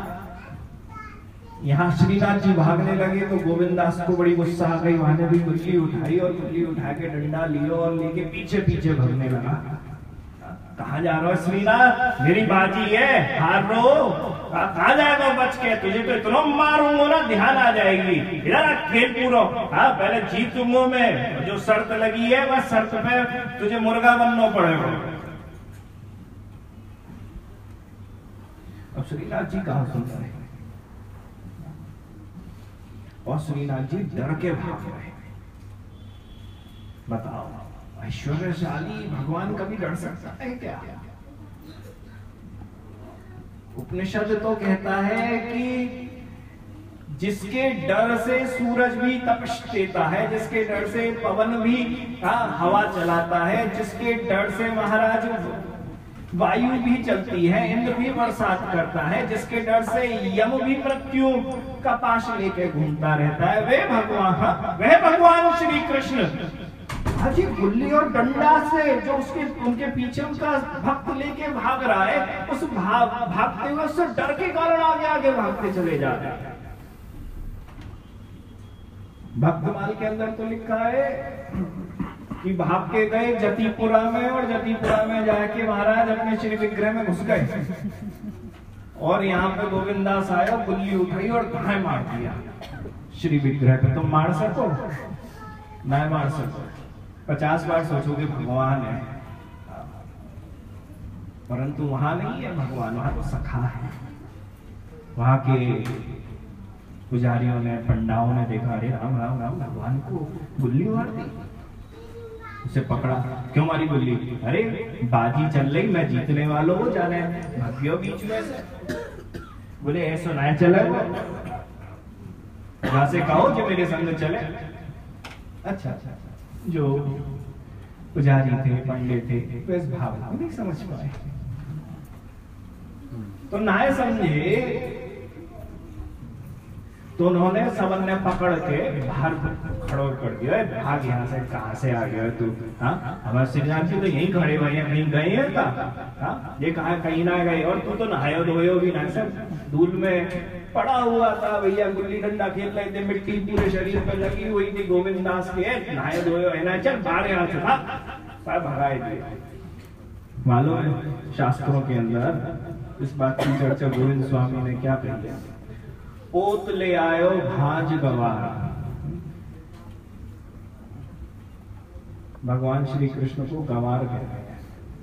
यहाँ श्रीनाथ जी भागने लगे तो गोविंदास को बड़ी गुस्सा आ गई, वहां ने भी गुल्ली उठाई और गुल्ली उठा के डंडा लियो और लेके पीछे पीछे भागने लगा। कहाँ जा रहा हो श्रीनाथ, मेरी बाजी है, हार रो, कहाँ जाएगा बच के, तुझे तो इतना मारूंगा ना ध्यान आ जाएगी, इधर खेल पूरा। हाँ पहले जीतूंगा मैं, जो शर्त लगी है वह शर्त पे तुझे मुर्गा बनना पड़ेगा। अब श्रीनाथ जी कहाँ सुन रहे, और श्रीनाथ जी डर के भाग रहे। बताओ ऐश्वर्यशाली भगवान कभी डर सकता है क्या? उपनिषद तो कहता है कि जिसके डर से सूरज भी तपश देता है, जिसके डर से पवन भी हवा चलाता है, जिसके डर से महाराज वायु भी चलती है, इंद्र भी बरसात करता है, जिसके डर से यम भी मृत्यु का पाश लेके घूमता रहता है, वे भगवान वह भगवान श्री कृष्ण अजी गुल्ली और डंडा से जो उसके उनके पीछे उनका भक्त लेके भाग रहा है, उस भाग भागते हुए उससे डर के कारण आगे आगे भागते चले जा रहे हैं। भक्तमाल के अंदर तो लिखा है कि भाग के गए जतिपुरा में, और जतिपुरा में जाके महाराज अपने श्री विग्रह में घुस गए, और यहाँ पे गोविंदास आया, गुल्ली उठाई और घाय मार दिया श्री विग्रह पे। तुम मार सको? नहीं मार सको। पचास बार सोचोगे भगवान है, परंतु वहां नहीं है भगवान, वहां तो सखा है। वहां के पुजारियों ने, पंडाओं ने देखा, अरे राम राम राम, भगवान को गुल्ली मार दी। उसे पकड़ा, क्यों मारी गुल्ली? अरे बाजी चल रही, मैं जीतने वालों को जाने भाग्यो बीच में से। बोले ऐसा ना चले, यहां से कहो जो मेरे संग चले। अच्छा अच्छा, जो पुजारी थे, पंडित थे, तो इस भाव को नहीं समझ पाए, तो ना समझे, तो उन्होंने सबन ने पकड़ के बाहर खड़ो कर दिया। भाग यहाँ से, कहाँ से आ गया तू? हाँ, हमारे श्रीनाथ जी तो यहीं खड़े हुए हैं, कहीं गए हैं का? हाँ, ये कहा कहीं ना गए, और तू तो नहायो धोयो भी ना, सब धूल में पड़ा हुआ था भैया, गुल्ली डंडा खेल रहे थे, मिट्टी पूरे शरीर पे लगी हुई थी। गोविंद दास के नहायो धोयो है ना, चल बाहर यहाँ से, हाँ भगाए थे। मालूम है शास्त्रों के अंदर इस बात की चर्चा गोविंद स्वामी ने क्या कही? पोत ले आयो भाज गवार। भगवान श्री कृष्ण को गवार कहते हैं।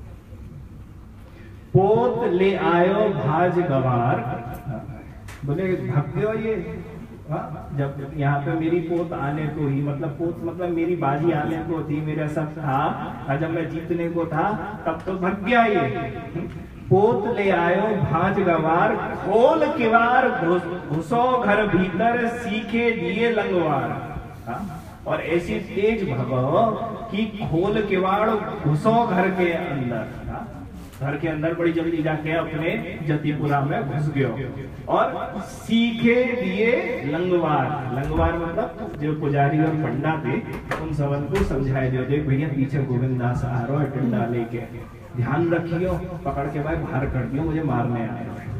पोत ले आयो भाज गवार, बोले भक्तियो ये, हाँ? जब यहाँ पे मेरी पोत आने को ही, मतलब पोत मतलब मेरी बाजी आने को थी, मेरा सब था, और जब मैं जीतने को था तब तो भग गया ये। पोत ले आयो भाज गवार, खोल किवार घुसो घर भीतर, सीखे दिए लंगवार। हाँ? और ऐसी तेज भगो कि खोल किवाड़ घुसो घर के अंदर। हाँ? घर के अंदर बड़ी जल्दी जाके अपने जतिपुरा में घुस गयो, और सीखे दिए लंगवार। लंगवार मतलब जो पुजारी और पंडा थे, उन सबन को समझाए दियो, देख भैया पीछे गोविंद दास आ रहा है डंडा लेके, ध्यान रखियो, पकड़ के भाई बाहर कर दियो, मुझे मारने आए।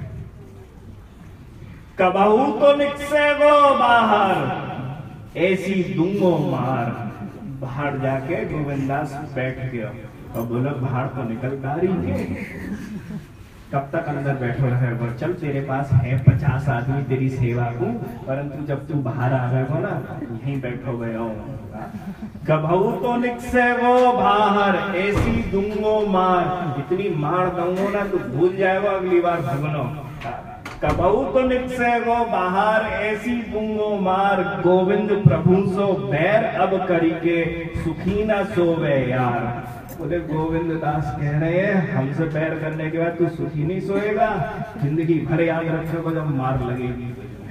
कबहू तो निकसे वो बाहर, ऐसी दूंगो मार। बाहर जाके गोविंदास बैठ गया और बोला बाहर तो निकल कारी है, कब तक अंदर बैठो रहे? चल तेरे पास है पचास आदमी तेरी सेवा को, परंतु जब तू बाहर आ गए हो ना, यहीं बैठो गए हो। कबहू तो निकसे वो बाहर, ऐसी दूंगो मार। इतनी मार दूंगो ना तू भूल जाएगा अगली बार भगनो। कबहू तो निकसे वो बाहर, ऐसी दूंगो मार। गोविंद प्रभु सो बैर अब करी के, सुखी ना सोवे यार। बोले गोविंद दास कह रहे हैं हमसे बैर करने के बाद तू सुखी नहीं सोएगा, जिंदगी भर याद रखेगा जब मार लगेगी।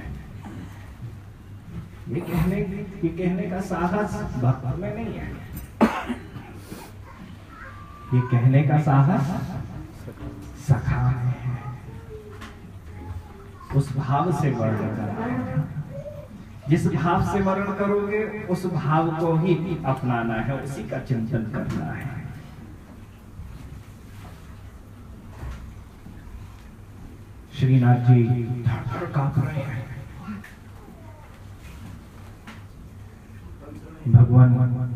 ये कहने ये कहने का साहस भक्त में नहीं है, ये कहने का साहस सखा है। उस भाव से वर्णन करना है, जिस भाव से वर्णन करोगे उस भाव को ही अपनाना है, उसी का चिंतन करना है। श्रीनाथ जी धड़ धड़ कांप रहे हैं। भगवान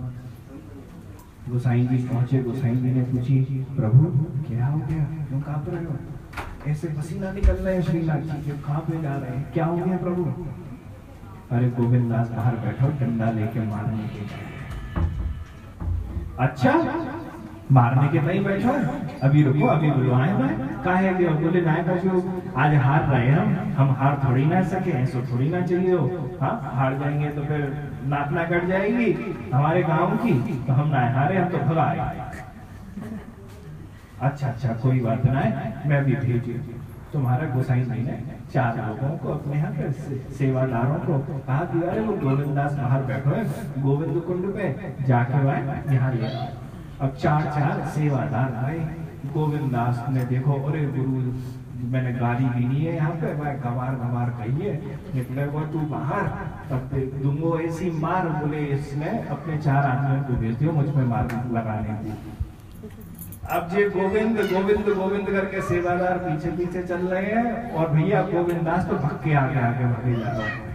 गोसाई जी पहुंचे, गोसाई जी ने पूछी प्रभु क्या हो गया, क्यों कांप रहे हो? ऐसे पसीना निकल रहे हैं श्रीनाथ जी, क्यों कांपे जा रहे हैं, क्या हो गया प्रभु? अरे गोविंद दास बाहर बैठो, डंडा लेके मारने के लिए। अच्छा मारने के नहीं बैठो, अभी रुको, अभी बुलवाए मैं काहे गए? बोले ना कहो आज हार रहे हम हम हार थोड़ी ना सके, ऐसा थोड़ी ना चाहिए हो। हाँ हार जाएंगे तो फिर नापना कट जाएगी हमारे गांव की, तो हम ना हारे, हम तो भगाए। अच्छा अच्छा कोई बात ना है, मैं भी भेजी। तुम्हारा गोसाई जी ने चार लोगों को अपने यहाँ पे सेवादारों को कहा कि अरे वो गोविंद दास बाहर बैठो है गोविंद कुंड पे, जाके वह यहाँ ले। अब चार चार सेवादार आए, गोविंद दास ने देखो अरे गुरु मैंने गाड़ी भी नहीं है यहाँ पे, मैं गवार गवार कहिए निकले वो तू बाहर, तब दूंगो ऐसी मार। बोले इसने अपने चार आदमियों को भेज दियो मुझ पे मार लगाने की। अब जे गोविंद गोविंद गोविंद करके सेवादार पीछे पीछे चल रहे हैं और भैया गोविंदास तो भक्के आगे आगे बढ़े जा रहे हैं।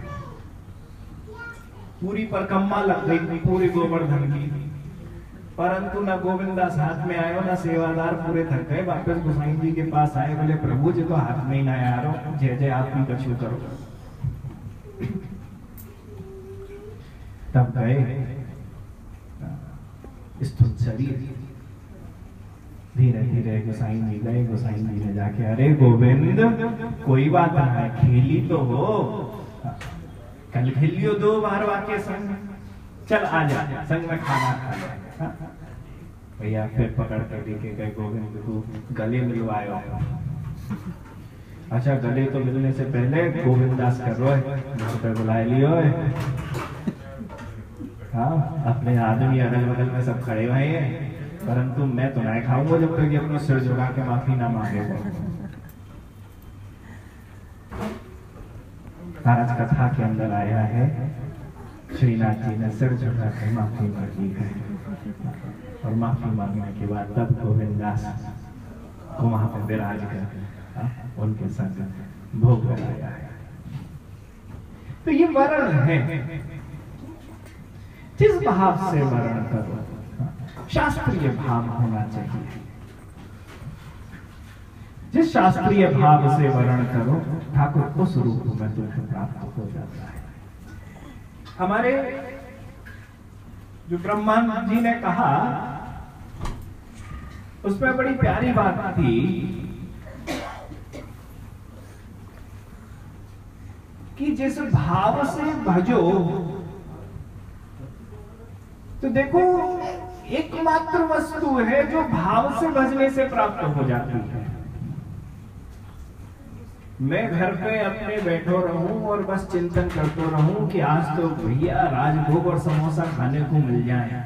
पूरी परिक्रमा लग गई पूरी गोवर्धन की, परंतु ना गोविंदास हाथ में आयो ना सेवादार, पूरे थक गए। वापस गोसाई जी के पास आए, बोले प्रभु जी तो हाथ में ही ना आ रहा, जय जय आप ही कछु करो। तब गए स्थूल शरीर, धीरे धीरे गोसाई जी गए। गोसाई जी ने जाके, अरे गोविंद कोई बात ना है, खेली तो हो, कल खेलियो दो बार वाके संग, चल आ जा संग में खाना खा ले। भैया फिर पकड़ कर लेके गए गोविंद को, गले मिलवायो। अच्छा गले तो मिलने से पहले गोविंदास कर रो पे बुला लियो। हाँ अपने आदमी अगल बगल में सब खड़े हुए हैं, परंतु मैं तो नहीं खाऊंगा जब तक अपना सिर झुका के माफी ना मांगेगा। आज कथा के अंदर आया है श्रीनाथ जी ने सिर झुका के माफी मांगी है, और माफी मांगने के बाद तब गोविंदास को वहां पर विराज कर उनके संग भोग लगाया है। तो ये वर्ण है, जिस भाव से वर्ण करो शास्त्रीय भाव होना चाहिए। जिस शास्त्रीय भाव से वर्ण करो ठाकुर उस रूप में तुझे प्राप्त हो जाता है। हमारे जो ब्रह्मा जी ने कहा उसमें बड़ी प्यारी बात थी कि जिस भाव से भजो, तो देखो एकमात्र वस्तु है जो भाव से भजने से प्राप्त हो जाती है। मैं घर पे अपने बैठो रहूं और बस चिंतन करते रहूं कि आज तो भैया राजभोग और समोसा खाने को मिल जाए,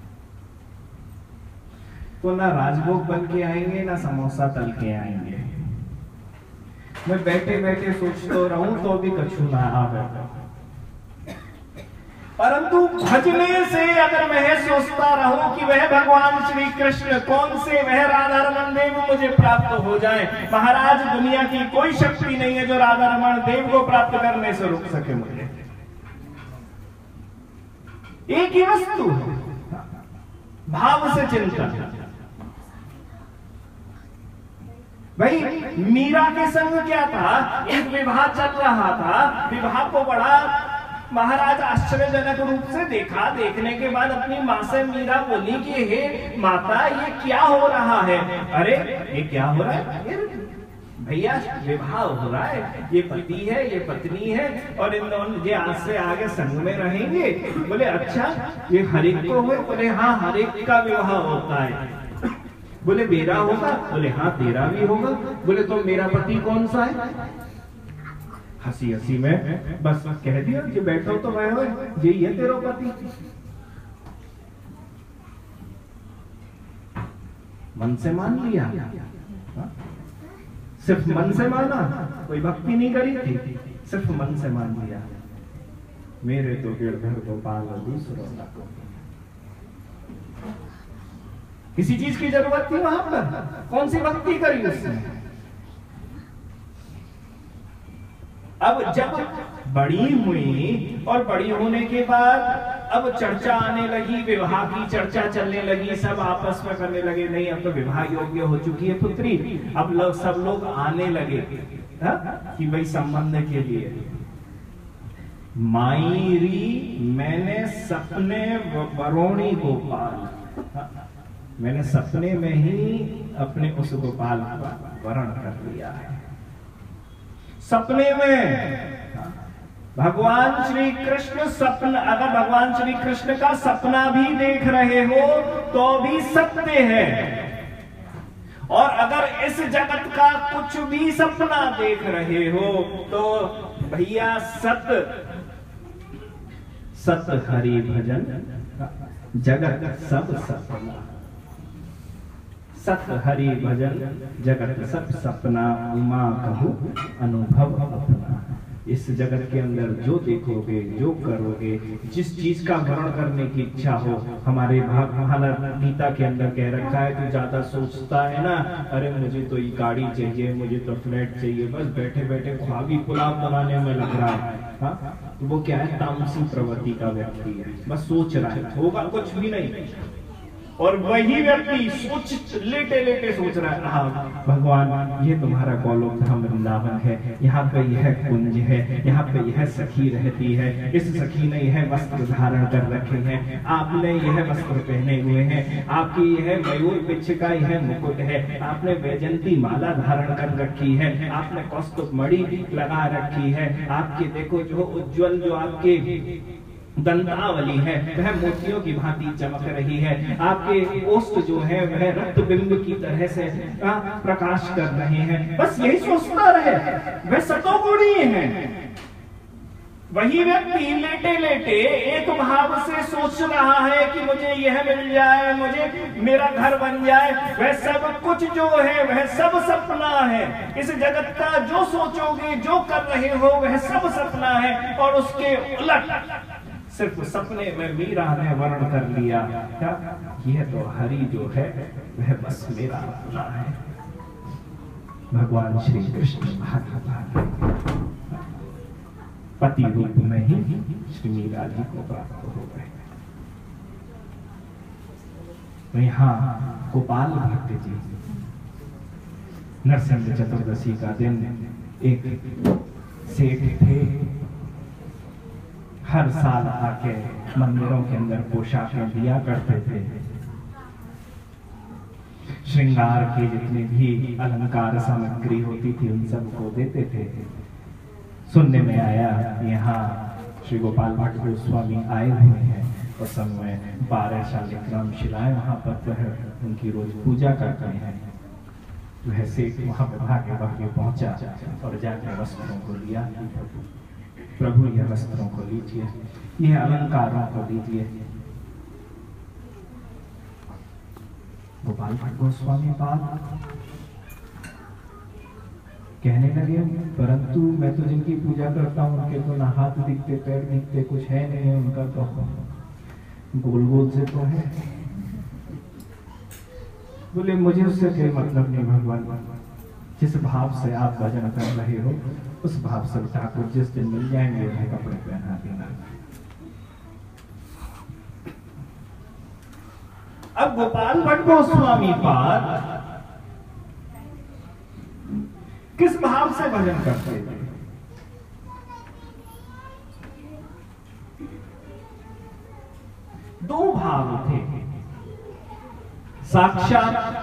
तो ना राजभोग बन के आएंगे ना समोसा तल के आएंगे। मैं बैठे बैठे सोचते रहूं तो भी कछु ना आवे, परंतु भजने से अगर मैं सोचता रहूं कि वह भगवान श्री कृष्ण कौन से वह राधा रमन देव मुझे प्राप्त हो जाए, महाराज दुनिया की कोई शक्ति नहीं है जो राधा रमन देव को प्राप्त करने से रोक सके मुझे। एक ही वस्तु है, भाव से चिंतन। भाई मीरा के संग क्या था, एक विवाह चल रहा था, विवाह को बड़ा महाराज आश्चर्यजनक रूप से देखा। देखने के बाद अपनी माँ से मीरा बोली कि हे माता ये क्या हो रहा है। अरे ये क्या हो रहा है भैया, विवाह हो रहा है, ये पति है ये पत्नी है और इन दोनों ये आज से आगे संग में रहेंगे। बोले अच्छा ये हर एक को हो? बोले हाँ हर एक का विवाह होता है। बोले मेरा होगा? बोले हाँ तेरा भी होगा। बोले तो मेरा पति कौन सा है? हंसी हंसी में बस कह दिया कि बैठो तो मैं हो, यही है तेरा पति। मन से मान लिया, सिर्फ मन से माना, कोई भक्ति नहीं करी थी, सिर्फ मन से मान लिया। मेरे तो गिरधर गोपाल दूसरों ना को किसी चीज की जरूरत थी वहां पर, कौन सी भक्ति करी उसने। अब जब बड़ी हुई और बड़ी होने के बाद अब चर्चा आने लगी, विवाह की चर्चा चलने लगी, सब आपस में करने लगे नहीं अब तो विवाह योग्य हो चुकी है पुत्री। अब लोग सब लोग आने लगे हा? कि भाई संबंध के लिए। मायरी मैंने सपने वरोणी गोपाल, मैंने सपने में ही अपने उस गोपाल का वरण कर लिया है। सपने में भगवान श्री कृष्ण सपन, अगर भगवान श्री कृष्ण का सपना भी देख रहे हो तो भी सत्य है, और अगर इस जगत का कुछ भी सपना देख रहे हो तो भैया सत सत हरि भजन जगत सब सपना। सत हरि भजन जगत सब सपना, उमा कहूँ अनुभव अपना। इस जगत के अंदर जो देखोगे, जो करोगे, जिस चीज का वर्णन करने की इच्छा हो, हमारे भागवत गीता के अंदर कह रखा है, तू ज्यादा सोचता है ना, अरे मुझे तो ये गाड़ी चाहिए, मुझे तो फ्लैट चाहिए, बस बैठे बैठे ख्वाबी पुलाव बनाने में लग रहा है। हाँ, तो वो क्या है, तामसी प्रवृत्ति का व्यक्ति है, बस सोच रहा है, होगा कुछ भी नहीं। और वही व्यक्ति सोच लेटे लेटे सोच रहा है, हाँ भगवान ये तुम्हारा गोलोक धाम वृंदावन है, यहाँ पे यह कुंज है, यहाँ पे यह सखी रहती है, इस सखी ने यह वस्त्र धारण कर रखे हैं, आपने यह वस्त्र पहने हुए हैं, आपकी यह मयूर पिच्छ का यह मुकुट है, आपने वैजंती माला धारण कर रखी है, आपने कौस्तुभ मणि लगा रखी है, आपके देखो जो उज्जवल जो आपके दंतावली है वह मोतियों की भांति चमक रही है, आपके ओष्ठ जो है वह रक्त बिंब की तरह से प्रकाश कर रहे हैं। बस यही सोचता रहे, वह सतोगुणी है। वही व्यक्ति लेटे लेटे एक भाव से सोच रहा है कि मुझे यह मिल जाए, मुझे मेरा घर बन जाए, वह सब कुछ जो है वह सब सपना है। इस जगत का जो सोचोगे, जो कर रहे हो, वह सब सपना है। और उसके उलट सिर्फ सपने में मीरा ने वर्णन कर लिया, क्या यह तो हरि जो है वह बस मेरा अपना है। भगवान श्री कृष्ण भगवान पति रूप में ही श्री मीरा जी को प्राप्त हो गए। तो यहाँ गोपाल भट्ट जी नरसिंह चतुर्दशी का दिन एक सेठ थे, हर साल आके मंदिरों के अंदर पोशाकें दिया करते थे, श्रृंगार की जितनी भी अलंकार सामग्री होती थी उन सब को देते थे। सुनने में आया यहाँ श्री गोपाल भट्ट गोस्वामी आए हुए हैं और समय बारह शालिग्राम शिलाएं वहां पर उनकी रोज पूजा करते हैं। वह सेठ वहां पर भागे भागे पहुंचा और जाकर वस्त्रों को लिया, प्रभु यह वस्त्रों को लीजिए, यह अलंकारों को लीजिए। गोपाल भट्ट गोस्वामी बात कहने लगे, परंतु मैं तो जिनकी पूजा करता हूँ उनके तो ना हाथ दिखते, पैर दिखते, कुछ है नहीं, उनका तो गोल गोल से तो है। बोले मुझे उससे कोई मतलब नहीं भगवान, जिस भाव से आप भजन कर रहे हो उस भाव से ठाकुर जिस दिन मिल जाएंगे उन्हें कपड़े पहना देना। अब गोपाल भट्ट गोस्वामी पाद किस भाव से भजन करते थे? दो भाव थे, साक्षात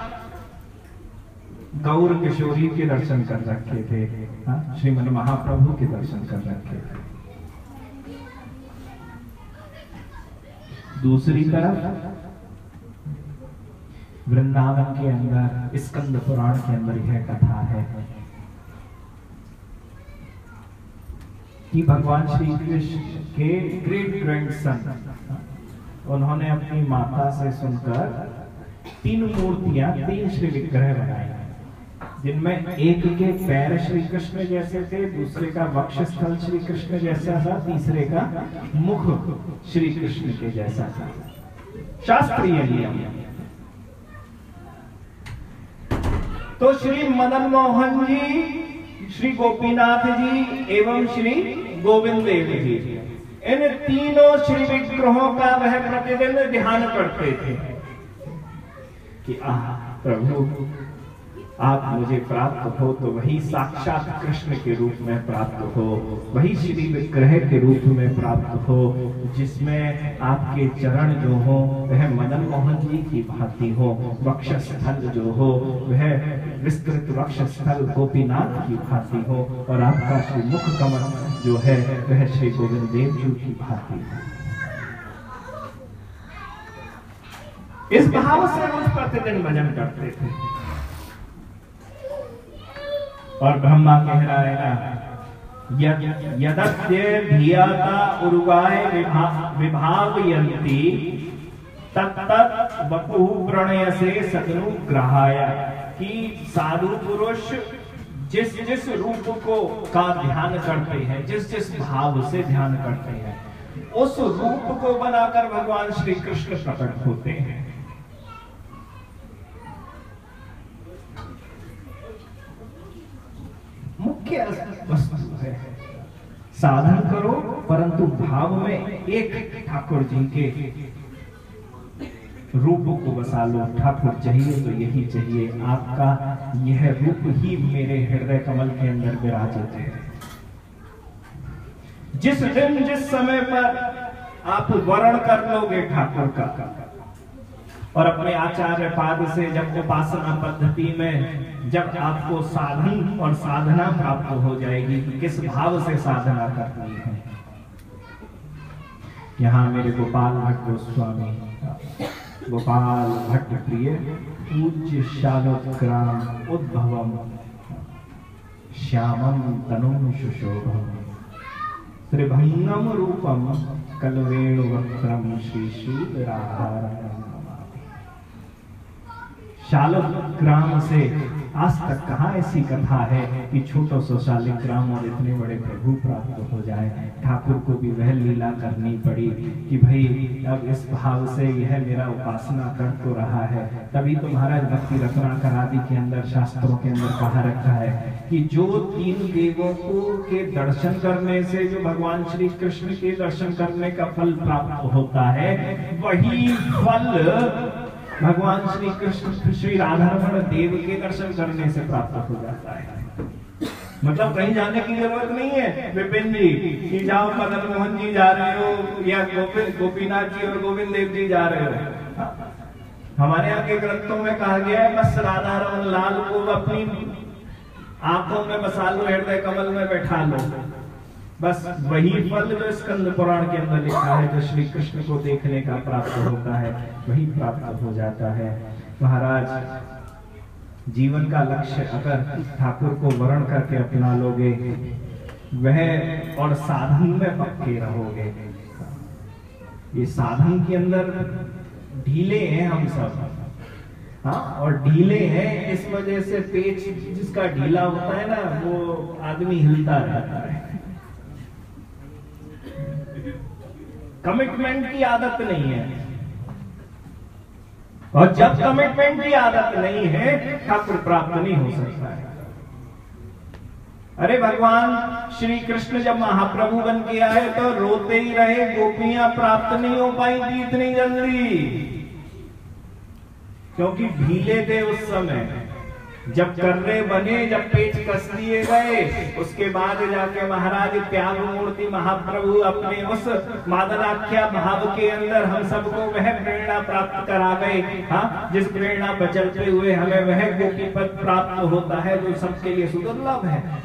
गौर किशोरी के दर्शन कर रखे थे, श्रीमन महाप्रभु के दर्शन कर रखे थे। दूसरी तरफ वृंदावन के अंदर स्कंद पुराण के अंदर यह कथा है कि भगवान श्री कृष्ण के ग्रेट ग्रैंडसन उन्होंने अपनी माता से सुनकर तीन मूर्तियां, तीन श्री विग्रह बनाए, जिनमें एक के पैर श्री कृष्ण जैसे थे, दूसरे का वक्षस्थल श्री कृष्ण जैसा था, तीसरे का मुख श्री कृष्ण के जैसा था। शास्त्रीय नियम। तो श्री मदन मोहन जी, श्री गोपीनाथ जी एवं श्री गोविंद देव जी, इन तीनों श्री विग्रहों का वह प्रतिदिन ध्यान करते थे कि आह प्रभु आप मुझे प्राप्त हो तो वही साक्षात कृष्ण के रूप में प्राप्त हो, वही श्री विग्रह के रूप में प्राप्त हो, जिसमें आपके चरण जो हो वह मदन मोहन जी की भांति हो, वक्षस्थल जो हो वह विस्तृत वक्षस्थल गोपीनाथ की भांति हो, और आपका श्री मुख कमल जो है वह श्री गोविंद देव जी की भांति हो। इस भाव से रोज प्रतिदिन भजन करते थे। और ब्रह्मा कह रहा है ना, यदद्य धियाता उर्वाय विभावयन्ति तत्त वपुः प्रणयसे सदनु ग्रहाया, कि साधु पुरुष जिस जिस रूप को का ध्यान करते हैं, जिस जिस भाव से ध्यान करते हैं, उस रूप को बनाकर भगवान श्री कृष्ण प्रकट होते हैं। मुख्य वस्तु है साधन करो परंतु भाव में एक ठाकुर जी के रूप को बसा लो। ठाकुर चाहिए तो यही चाहिए, आपका यह रूप ही मेरे हृदय कमल के अंदर विराजित है। जिस दिन जिस समय पर आप वर्ण कर लोगे ठाकुर का, और अपने आचार्य पाद से जब उपासना पद्धति में जब आपको साधन और साधना प्राप्त हो जाएगी, किस भाव से साधना करनी है। यहाँ मेरे गोपाल भट्ट गोस्वामी, गोपाल भट्ट प्रिय पूज्य शालोत्क्राम उद्भवम श्यामम तनुम सुशोभम त्रिभंगम रूपम कलवेणु वक्त्रम श्री शूलराधारम। शालिग्राम से आज तक कहाँ ऐसी कथा है कि छोटो सो शालिग्राम और इतने बड़े प्रभु प्राप्त हो जाए। ठाकुर को भी वह लीला करनी पड़ी कि भाई अब इस भाव से यह मेरा उपासना कर तो रहा है। तभी तो महाराज भक्ति रत्नाकर आदि के अंदर शास्त्रों के अंदर कहा रखा है कि जो तीन देवों को के दर्शन करने से जो भगवान श्री कृष्ण के दर्शन करने का फल प्राप्त होता है, वही फल भगवान श्री कृष्ण श्री राधारमण देव के दर्शन करने से प्राप्त हो जाता है। मतलब कहीं जाने की जरूरत नहीं है विपिन जी कि जाओ मदन मोहन जी जा रहे हो या गोविंद गोपीनाथ जी और गोविंद देव जी जा रहे हो। हमारे यहाँ के ग्रंथों में कहा गया है बस राधारमण लाल को अपनी आंखों में बसा लो, हृदय कमल में बैठा लो। बस वही फल जो स्कंद पुराण के अंदर लिखा है, जो श्री कृष्ण को देखने का प्राप्त होता है, वही प्राप्त हो जाता है। महाराज जीवन का लक्ष्य अगर ठाकुर को वर्ण करके अपना लोगे, वह और साधन में पक्के रहोगे। ये साधन के अंदर ढीले हैं हम सब, हाँ, और ढीले हैं इस वजह से पेट जिसका ढीला होता है ना, वो आदमी हिलता रहता है। कमिटमेंट की आदत नहीं है, और जब कमिटमेंट की आदत नहीं है ठाकुर प्राप्त नहीं हो सकता है। अरे भगवान श्री कृष्ण जब महाप्रभु बन के आए तो रोते ही रहे, गोपियां प्राप्त नहीं हो पाई थी इतनी जल्दी, क्योंकि ढीले थे उस समय। जब कर्रे बने, जब पेच कस दिए गए, उसके बाद जाके महाराज त्याग मूर्ति महाप्रभु अपने उस मादनाख्या भाव के अंदर हम सबको वह प्रेरणा प्राप्त करा गए, हाँ, जिस प्रेरणा पर चलते हुए हमें वह गोपी पद प्राप्त होता है जो सबके लिए सुदुर्लभ है।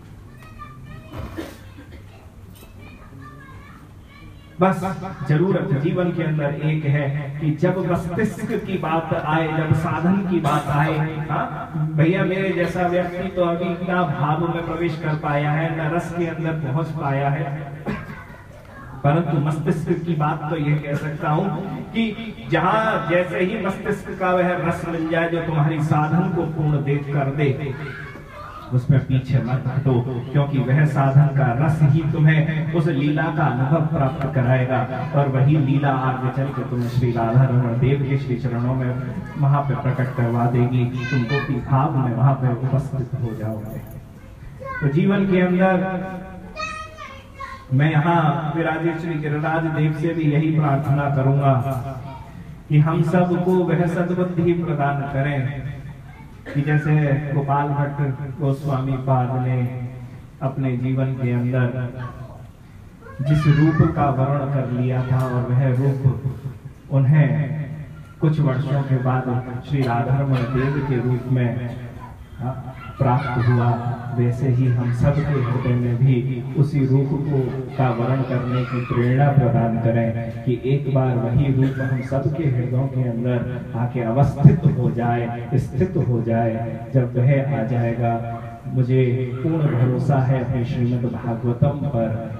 बस जरूरत जीवन के अंदर एक है कि जब मस्तिष्क की बात आए, जब साधन की बात आए, हाँ, भैया मेरे जैसा व्यक्ति तो अभी ना भाव में प्रवेश कर पाया है, न रस के अंदर पहुंच पाया है, परंतु मस्तिष्क की बात तो ये कह सकता हूं कि जहां जैसे ही मस्तिष्क का वह रस मिल जाए जो तुम्हारी साधन को पूर्ण देख कर दे, उसमें पीछे मत हटो, क्योंकि वह साधन का रस ही तुम्हें उस लीला का अनुभव प्राप्त कराएगा, और वही लीला आगे चल के तुम्हें श्री राधा रमण देव के श्री चरणों में वहां पे प्रकट करवा देगी। तुम गोपी भाव में वहां पे उपस्थित हो जाओगे। तो जीवन के अंदर मैं यहाँ विराजित श्री गिरिराज देव से भी यही प्रार्थना करूंगा कि हम सबको वह सद्बुद्धि प्रदान करें कि जैसे गोपाल भट्ट गोस्वामी पाद ने अपने जीवन के अंदर जिस रूप का वर्ण कर लिया था, और वह रूप उन्हें कुछ वर्षों के बाद श्री राधारमण देव के रूप में प्राप्त हुआ, वैसे ही हम सब के हृदय में भी उसी रूप को का वर्ण करने की प्रेरणा प्रदान करें कि एक बार वही रूप हम सब के हृदयों के अंदर आके अवस्थित हो जाए, स्थित हो जाए। जब वह आ जाएगा, मुझे पूर्ण भरोसा है अपने श्रीमद् भागवतम पर,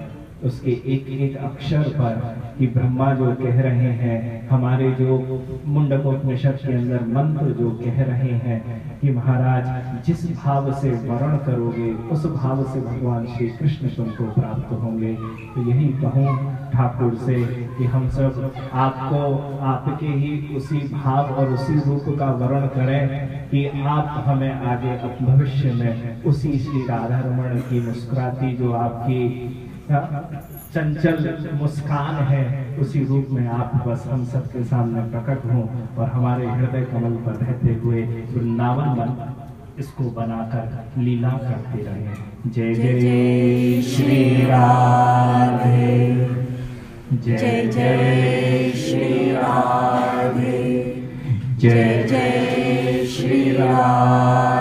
उसके एक एक अक्षर पर कि ब्रह्मा जो कह रहे हैं, हमारे जो मुंडकोपनिषद के अंदर मंत्र जो कह रहे हैं कि महाराज जिस भाव से वर्ण करोगे उस भाव से भगवान श्री कृष्ण तुमको प्राप्त होंगे। तो यही कहूँ ठाकुर से कि हम सब आपको आपके ही उसी भाव और उसी रूप का वर्ण करें कि आप हमें आगे भविष्य में उसी श्री राधा रमण की मुस्कुराती जो आपकी चंचल मुस्कान है उसी रूप में आप बस हम सबके सामने प्रकट हों और हमारे हृदय कमल पर रहते हुए वृंदावन मन इसको बनाकर लीला करते रहे। जय जय श्री राधे, जय जय श्री राधे, जय जय श्री राधे।